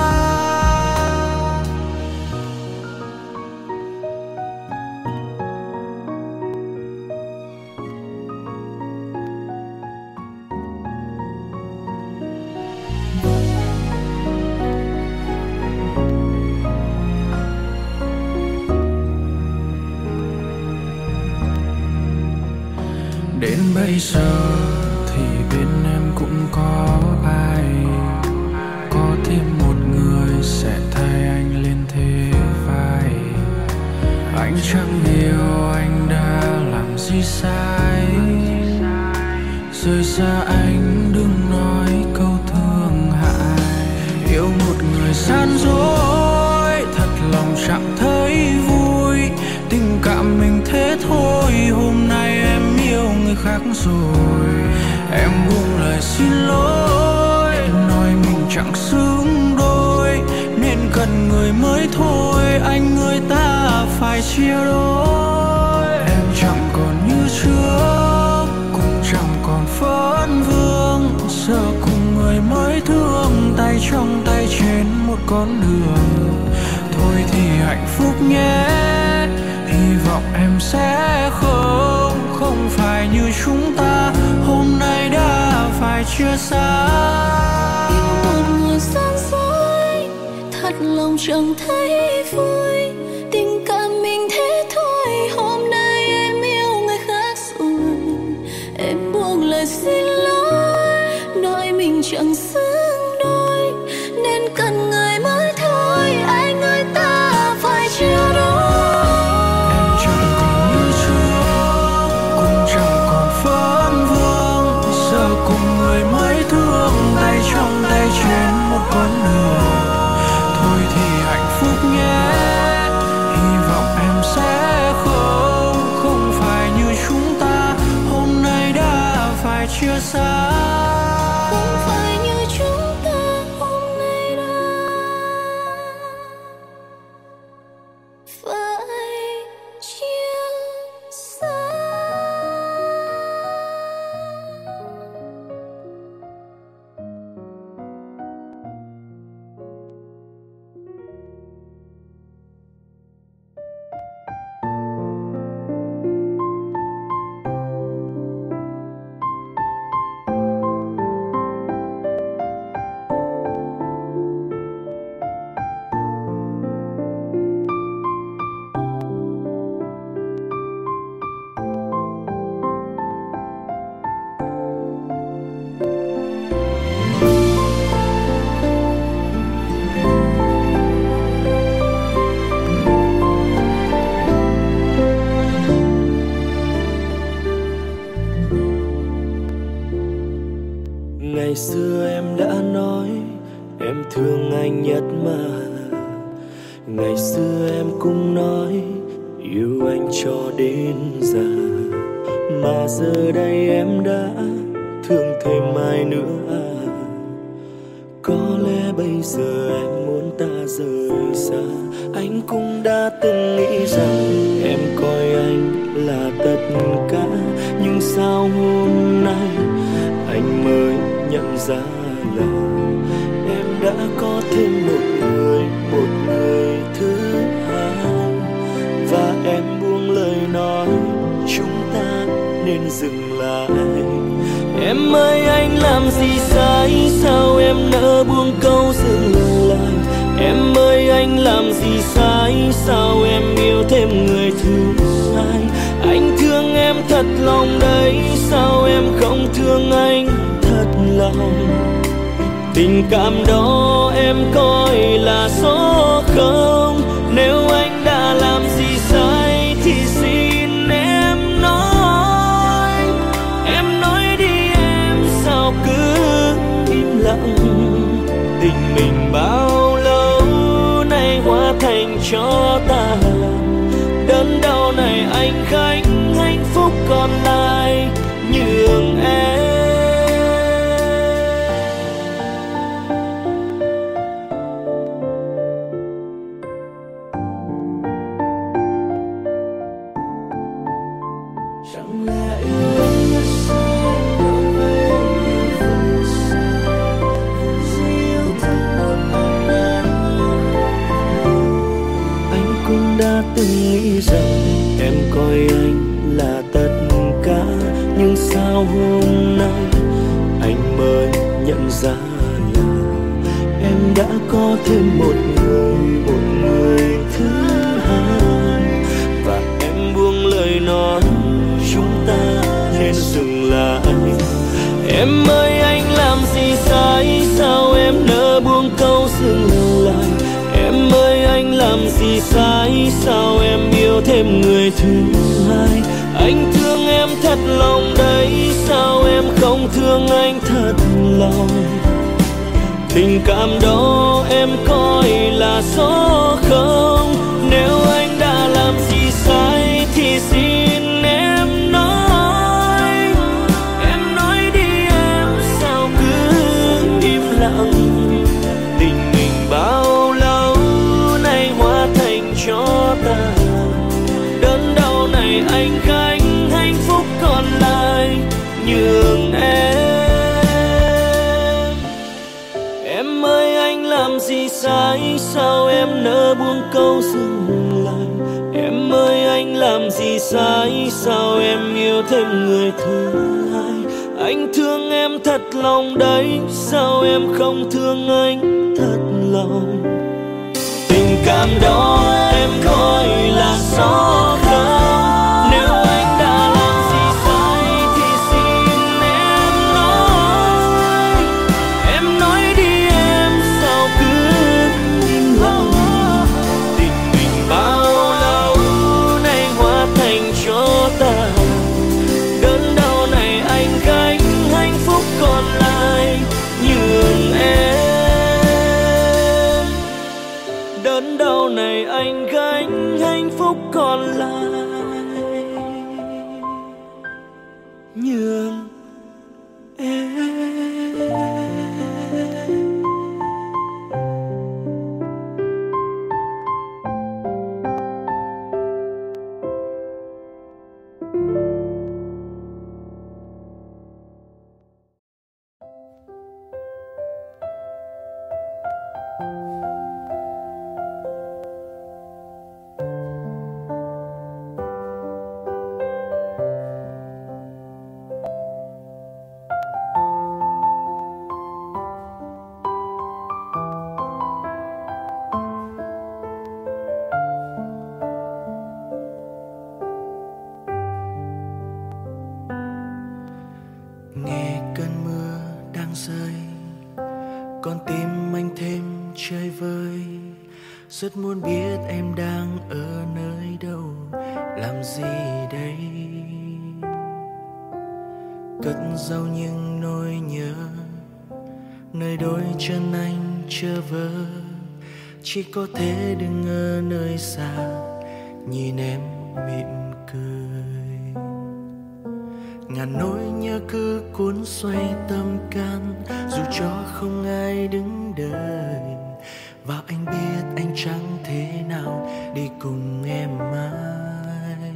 Đến bây giờ thì bên em cũng có ai, có thêm một người sẽ thay anh lên thế vai. Anh chẳng hiểu anh đã làm gì sai, rời xa anh đừng nói câu thương hại. Yêu một người gian dối, thật lòng chẳng thấy vui, tình cảm mình thế thôi. Hôm nay em yêu người khác rồi, em buông lời xin lỗi, nói mình chẳng xứng đôi, nên cần người mới thôi. Anh người ta phải chia đôi, em chẳng còn như trước, cũng chẳng còn vấn vương. Giờ cùng người mới thương, tay trong tay trên một con đường. Thôi thì hạnh phúc nhé, hy vọng em sẽ không không phải như chúng ta hôm nay đã phải chia xa. Yêu một người gian dối, thật lòng chẳng thấy vui, tình cảm mình thế thôi. Hôm nay em yêu người khác rồi, em buông lời xin lỗi, nói mình chẳng xứng đôi, nên cần người mới thôi. Anh người ta phải chia đôi. Trong tay trên một con đường. Thôi thì hạnh phúc nhé, hy vọng em sẽ không không phải như chúng ta hôm nay đã phải chia xa. Không phải như chúng ta hôm nay đã phải chia xa. thương anh nhất mà. Ngày xưa em cũng nói yêu anh cho đến già, mà giờ đây em đã thương thêm ai nữa à. Có lẽ bây giờ anh muốn ta rời xa. Anh cũng đã từng nghĩ rằng em coi anh là tất cả, nhưng sao hôm nay anh mới nhận ra là em đã có thêm một người, một người thứ hai. Và em buông lời nói chúng ta nên dừng lại. Em ơi anh làm gì sai, sao em nỡ buông câu dừng lại. Em ơi anh làm gì sai, sao em yêu thêm người thứ hai. Anh thương em thật lòng đấy, sao em không thương anh thật lòng. Tình cảm đó em coi là số không. Nếu anh đã làm gì sai thì xin em nói. Em nói đi em, sao cứ im lặng. Tình mình bao lâu nay hóa thành cho ta. Đớn đau này anh khánh, hạnh phúc còn lại nhường em. Chẳng lẽ yêu anh như sao đối với em như vậy sao? Vì yêu thương một ai anh cũng đã từng nghĩ rằng em coi anh là tất cả, nhưng sao hôm nay anh mới nhận ra là em đã có thêm một người, một người thứ hai. Và em buông lời nói chúng ta nên dừng lại. Em ơi anh làm gì sai, sao em nỡ buông câu dừng lại. Em ơi anh làm gì sai, sao em yêu thêm người thứ hai. Anh thương em thật lòng đấy, sao em không thương anh thật lòng. Tình cảm đó em coi là số không. Nếu anh đã làm gì sai thì xin em nói. Em nói đi em, sao cứ im lặng. Tình mình bao lâu nay hóa thành cho ta. Đớn đau này anh gánh, hạnh phúc còn lại nhường em. Em ơi anh làm gì sai, sao em nỡ buông câu dừng lại. Em ơi anh làm gì sai, sao em yêu thêm người thứ hai. Anh thương em thật lòng đấy, sao em không thương anh thật lòng. Tình cảm đó em coi là số không. Nếu anh đã làm gì sai thì xin em nói. Em nói đi em, sao cứ im lặng. Tình mình bao lâu nay hóa thành cho ta. Đớn đau này anh gánh, hạnh phúc còn lại nhường em. Đớn đau này anh gánh, hạnh phúc còn lại nhường em. Nghe cơn mưa đang rơi, con tim anh thêm chơi vơi. Rất muốn biết em đang ở nơi đâu, làm gì đây. Cất giấu những nỗi nhớ nơi đôi chân anh chờ vờ, chỉ có thể đứng ở nơi xa nhìn em mỉm cười. Ngàn nỗi nhớ cứ cuốn xoay tâm can, dù cho không ai đứng đợi. Và anh biết anh chẳng thể nào đi cùng em mãi.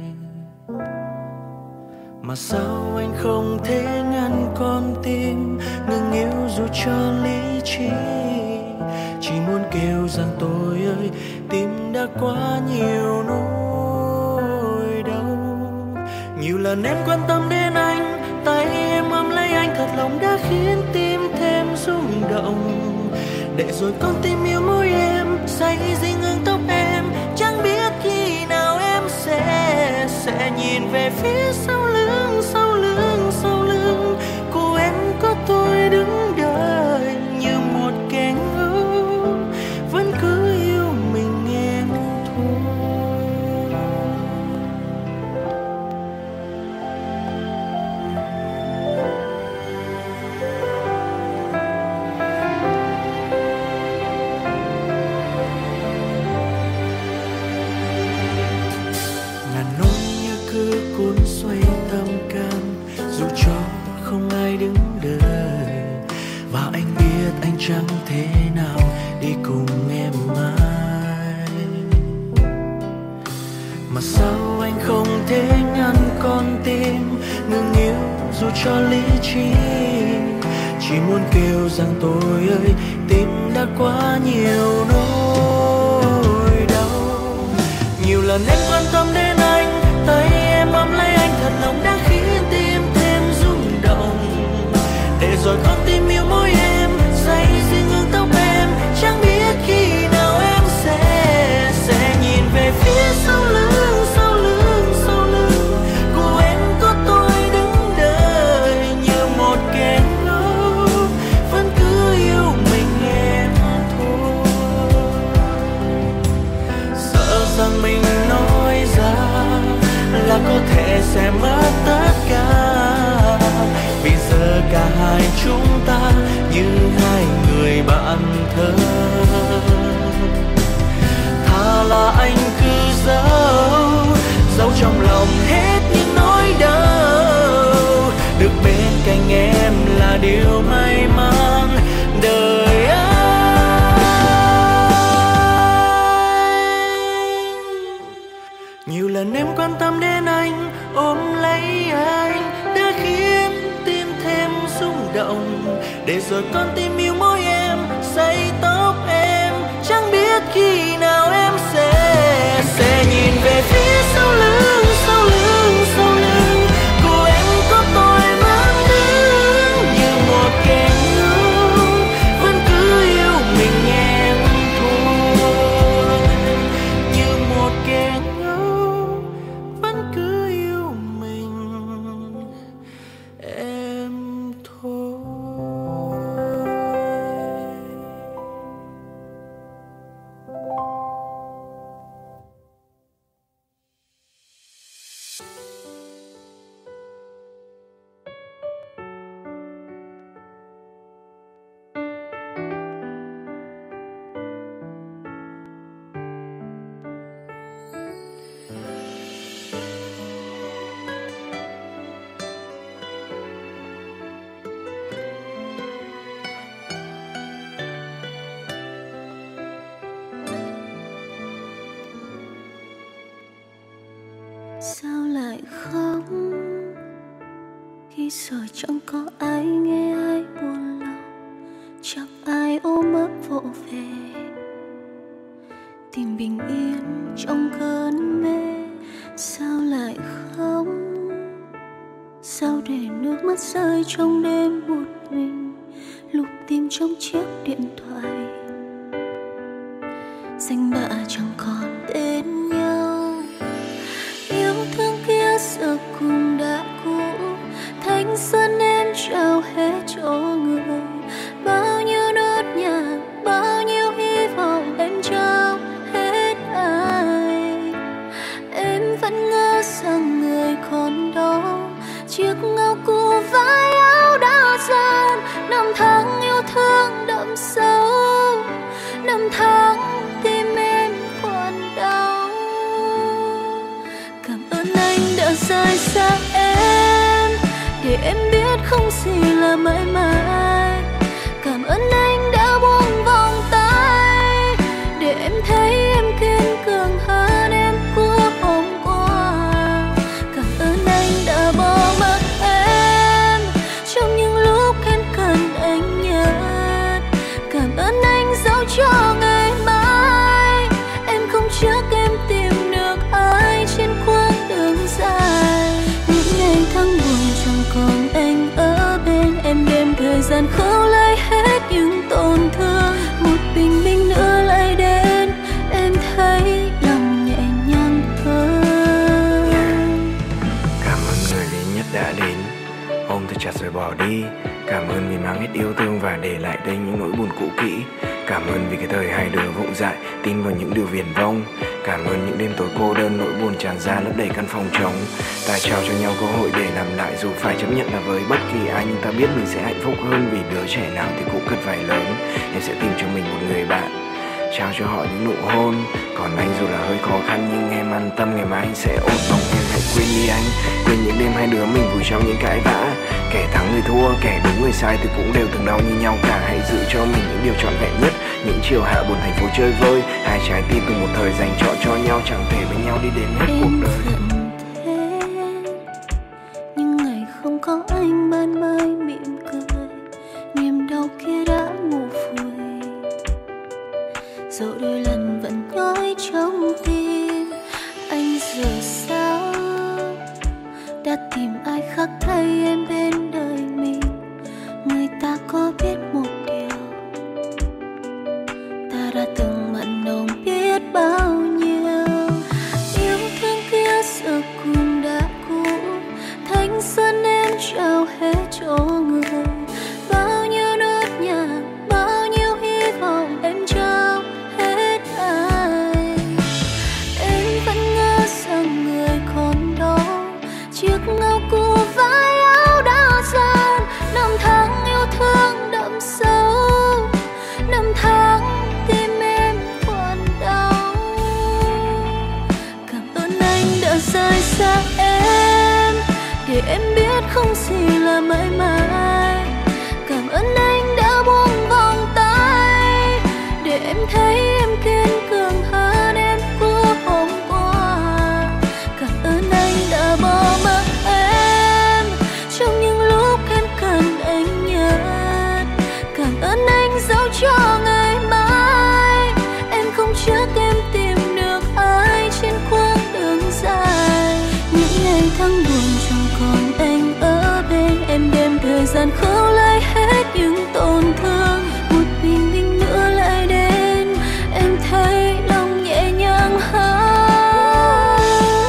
Mà sao anh không thể ngăn con tim ngừng yêu dù cho lý trí. Chỉ muốn kêu rằng tôi ơi, tim đã quá nhiều nỗi đau. Nhiều lần em quan tâm đến anh, tay em ôm lấy anh thật lòng đã khiến tim thêm rung động. Để rồi con tim yêu mỗi em, say dinh ngưng tóc em. Chẳng biết khi nào em sẽ sẽ nhìn về phía sau lưng, sau lưng, sau lưng của em có tôi đứng đợi như một kẻ ngu vẫn cứ yêu mình em thôi. Ngàn nỗi như cứ cuốn xoay tâm can, dù cho không ai đứng đợi. Và anh biết anh chẳng thể nào đi cùng em mãi. Mà sao anh không thể ngăn con tim ngừng yêu dù cho lý trí. Chỉ muốn kêu rằng tôi ơi, tim đã quá nhiều nỗi đau. Nhiều lần em quan tâm đến anh, tay em ôm lấy anh thật lòng đã khiến tim thêm rung động. Để rồi con tim yêu mỗi em, say riêng ngưng tóc em. Chẳng biết khi nào em sẽ sẽ nhìn về phía sau lưng, sau lưng, sau lưng của em có tôi đứng đợi như một kẻ ngu vẫn cứ yêu mình em thôi. Sợ rằng mình nói ra là có thể sẽ mất tất cả. Vì giờ cả hai chúng ta như hai người bạn thân. Thà là anh cứ giấu, giấu trong lòng hết những nỗi đau. Được bên cạnh em là điều may mắn đời anh. Nhiều lần em quan tâm đến anh, ôm lấy anh đã khiến tim thêm rung động. Để rồi con tim yêu mỗi em, say tóc em. Chẳng biết khi nào em sẽ sẽ nhìn về phía sau lưng, sau lưng, sau lưng của em có tôi vẫn đứng như một kẻ ngu vẫn cứ yêu mình em thôi. Như một kẻ ngu vẫn cứ yêu mình em thôi. Sao lại khóc khi giờ chẳng có ai nghe ai buồn lòng, chẳng ai ôm ấp vỗ về tìm bình yên trong cơn mê. Sao lại khóc, sao để nước mắt rơi trong đêm một mình, lúc tìm trong chiếc điện thoại danh bạ chẳng còn tên nhau. Yêu thương kia giờ cùng đã cũ, thanh xuân em trao hết cho người. Bao nhiêu nốt nhạc, bao nhiêu hy vọng em trao hết ai. Em vẫn ngỡ rằng người còn đó, chiếc áo cũ vai áo đã dần, năm tháng yêu thương đậm sâu. tháng tim em còn đau. Cảm ơn anh đã rời xa em, để em biết không gì là mãi mãi. Cảm ơn anh đã buông vòng tay, để em thấy em kiên cường hơn em của hôm qua. Cảm ơn anh đã bỏ mặc em trong những lúc em cần anh nhất. Cảm ơn anh dẫu cho ngày mai em không chắc em tìm được ai trên quãng đường dài. Những ngày tháng buồn chẳng còn anh ở bên em, đêm thời gian khâu lấy hết những tổn thương. Một bình minh nữa lại đến, em thấy lòng nhẹ nhàng hơn. Cảm ơn người duy nhất đã đến, ôm thật chặt rồi bỏ đi. Cảm ơn vì mang hết yêu thương và để lại đây những nỗi buồn cũ kỹ. Cảm ơn vì cái thời hai đứa vụng dại tin vào những điều viển vông. Cảm ơn những đêm tối cô đơn, nỗi buồn tràn ra lấp đầy căn phòng trống. Ta trao cho nhau cơ hội để làm lại, dù phải chấp nhận là với bất kỳ ai, nhưng ta biết mình sẽ hạnh phúc hơn, vì đứa trẻ nào thì cũng cần phải lớn. Em sẽ tìm cho mình một người bạn, trao cho họ những nụ hôn. Còn anh dù là hơi khó khăn nhưng em an tâm, ngày mai anh sẽ ổn. Mong em hãy quên đi anh, quên những đêm hai đứa mình vùi trong những cãi vã. Kẻ thắng người thua, kẻ đúng người sai thì cũng đều từng đau như nhau cả. Hãy giữ cho mình những điều trọn vẹn nhất, những chiều hạ buồn thành phố chơi vơi. Hai trái tim từ một thời dành trọn cho nhau, chẳng thể bên nhau đi đến hết Em cuộc đời. giận thế, nhưng ngày không có anh ban mai mỉm cười, niềm đau kia đã ngủ vùi. Dẫu đôi lần vẫn nhói trong tim, anh giờ sao đã tìm ai khác thay em bên đời mình. Người ta có biết một điều, ta đã từng mặn nồng biết bao nhiêu. Yêu thương kia giờ cũng đã cũ, thanh xuân em trao hết cho người. Bao nhiêu nốt nhạc, bao nhiêu hy vọng em trao hết ai. Em vẫn ngỡ rằng người còn đó, chiếc áo cũ vai áo đã dàn. Năm tháng yêu thương đậm sâu, năm tháng tim em còn đau. Cảm ơn anh đã rời xa em, để em biết không gì là mãi mãi. Cảm ơn anh đã buông vòng tay, để em thấy em kiên cường hơn em của hôm qua. Cảm ơn anh đã bỏ mặc em trong những lúc em cần anh nhất. Cảm ơn anh dẫu cho ngày mai em không chắc em tìm được ai trên quãng đường dài. Những ngày tháng buồn chẳng còn anh ở bên em, đêm thời gian khâu lấy hết những tổn thương. Một bình minh nữa lại đến, em thấy lòng nhẹ nhàng hơn.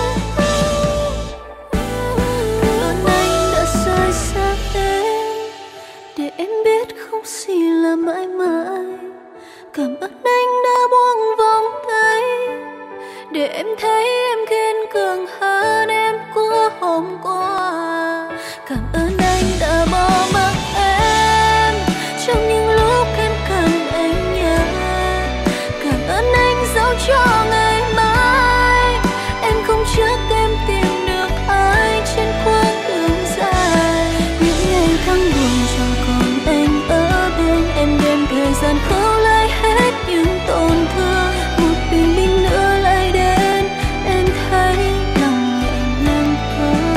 Cảm ơn anh đã rời xa em, để em biết không gì là mãi mãi. Cảm ơn anh đã buông vòng tay, để em thấy em kiên cường hơn em của hôm qua. Cảm ơn anh đã bỏ mặc em trong những lúc em cần anh nhất. Cảm ơn anh dẫu cho ngày mai em không chắc em tìm được ai trên quãng đường dài. Những ngày tháng buồn chẳng còn anh ở bên em, đêm thời gian khâu lấy hết những tổn thương. Một bình minh nữa lại đến, em thấy lòng nhẹ nhàng hơn.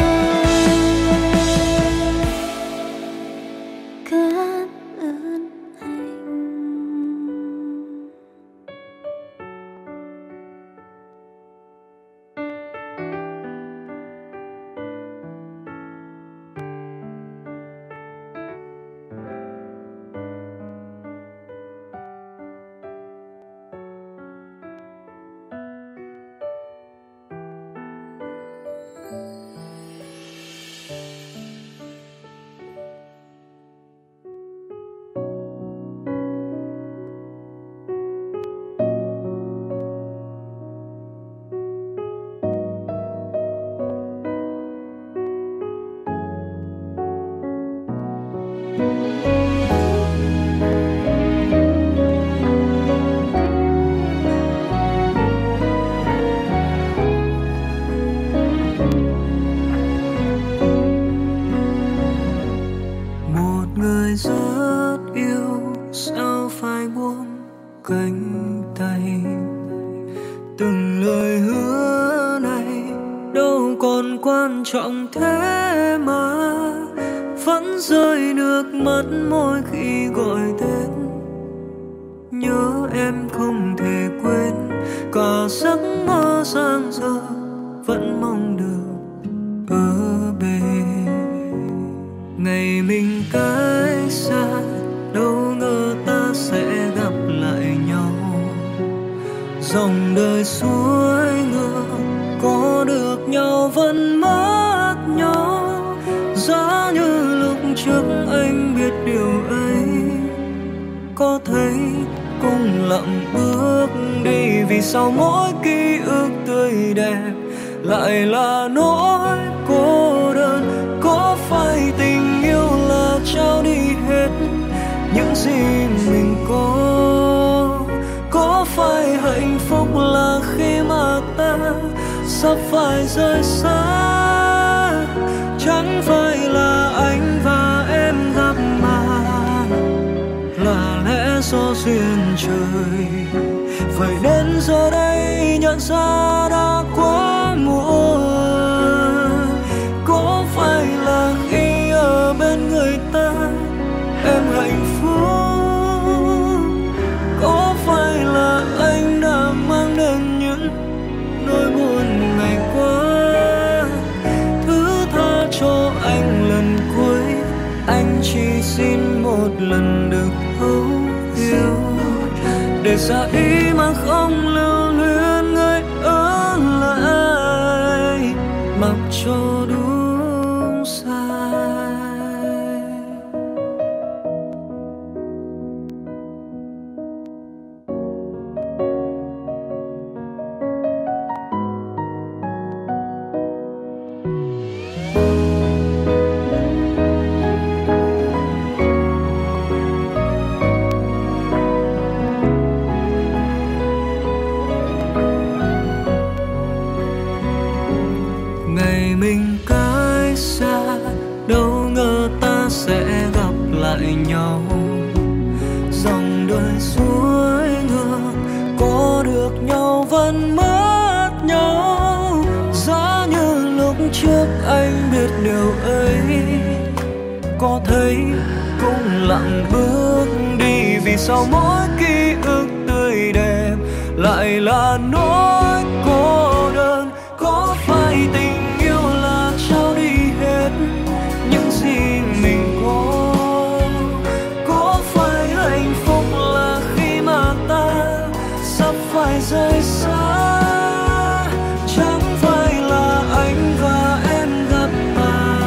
Cảm ơn anh. tay. Từng lời hứa này đâu còn quan trọng thế mà vẫn rơi nước mắt mỗi khi gọi tên. Nhớ em không thể quên, cả giấc mơ giang dở vẫn mong được ở bên. Ngày mình cách xa, đâu ngờ ta sẽ gặp lại nhau. Dòng đời suối ngược, có được nhau vẫn mất nhau. Giá như lúc trước anh biết điều ấy, có thấy cùng lặng bước đi. Vì sao mỗi ký ức tươi đẹp lại là nỗi cô đơn? Có phải tình yêu là trao đi hết những gì mình có? Có phải hạnh phúc là khi mà ta sắp phải rời xa? Chẳng phải là anh và em gặp mà là lẽ do duyên trời. Vậy đến giờ đây nhận ra đã quá muộn. Có phải là khi ở bên người ta em hạnh phúc? Có phải là anh đã mang đến những nỗi buồn ngày qua? Thứ tha cho anh lần cuối, anh chỉ xin một lần được thấu yêu. Để ra ý mà không lưu luyến người ở lại, mặc cho đúng sai. Ngày mình cách xa, đâu ngờ ta sẽ gặp lại nhau. Dòng đời suối ngược, có được nhau vẫn mất nhau. Giá như lúc trước anh biết điều ấy, có thấy cũng lặng bước đi. Vì sao mỗi ký ức tươi đẹp lại là nỗi cô đơn? Có phải tình yêu là trao đi hết những gì mình có? Có phải hạnh phúc là khi mà ta sắp phải rời xa? Chẳng phải là anh và em gặp mà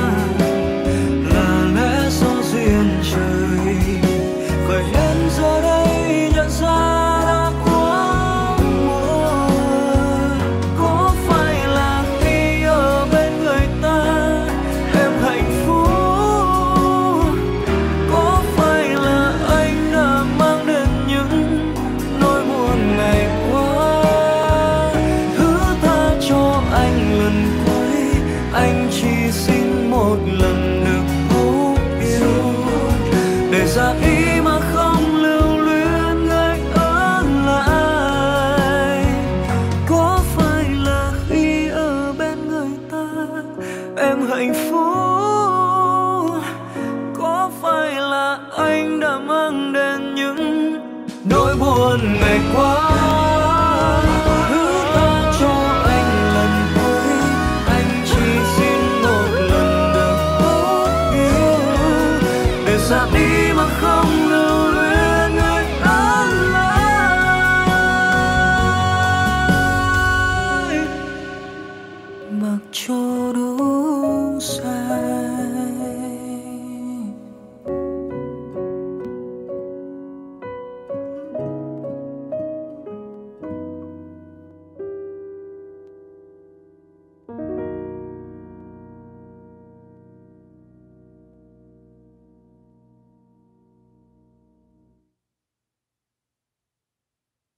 là lẽ do duyên trời. Vậy đến giờ đây nhận ra đã quá muộn. Có phải là khi ở bên người ta em hạnh phúc? Có phải là anh đã mang đến những nỗi buồn ngày qua? Thứ tha cho anh lần cuối, anh chỉ xin một lần được thấu yêu. Để ra ý mà không lưu luyến người ở lại. Có phải là khi ở bên người ta em hạnh phúc? Có phải là anh đã mang đến những nỗi buồn ngày qua? Thứ tha cho anh lần cuối, anh chỉ xin một lần được thấu yêu. Để ra đi mà không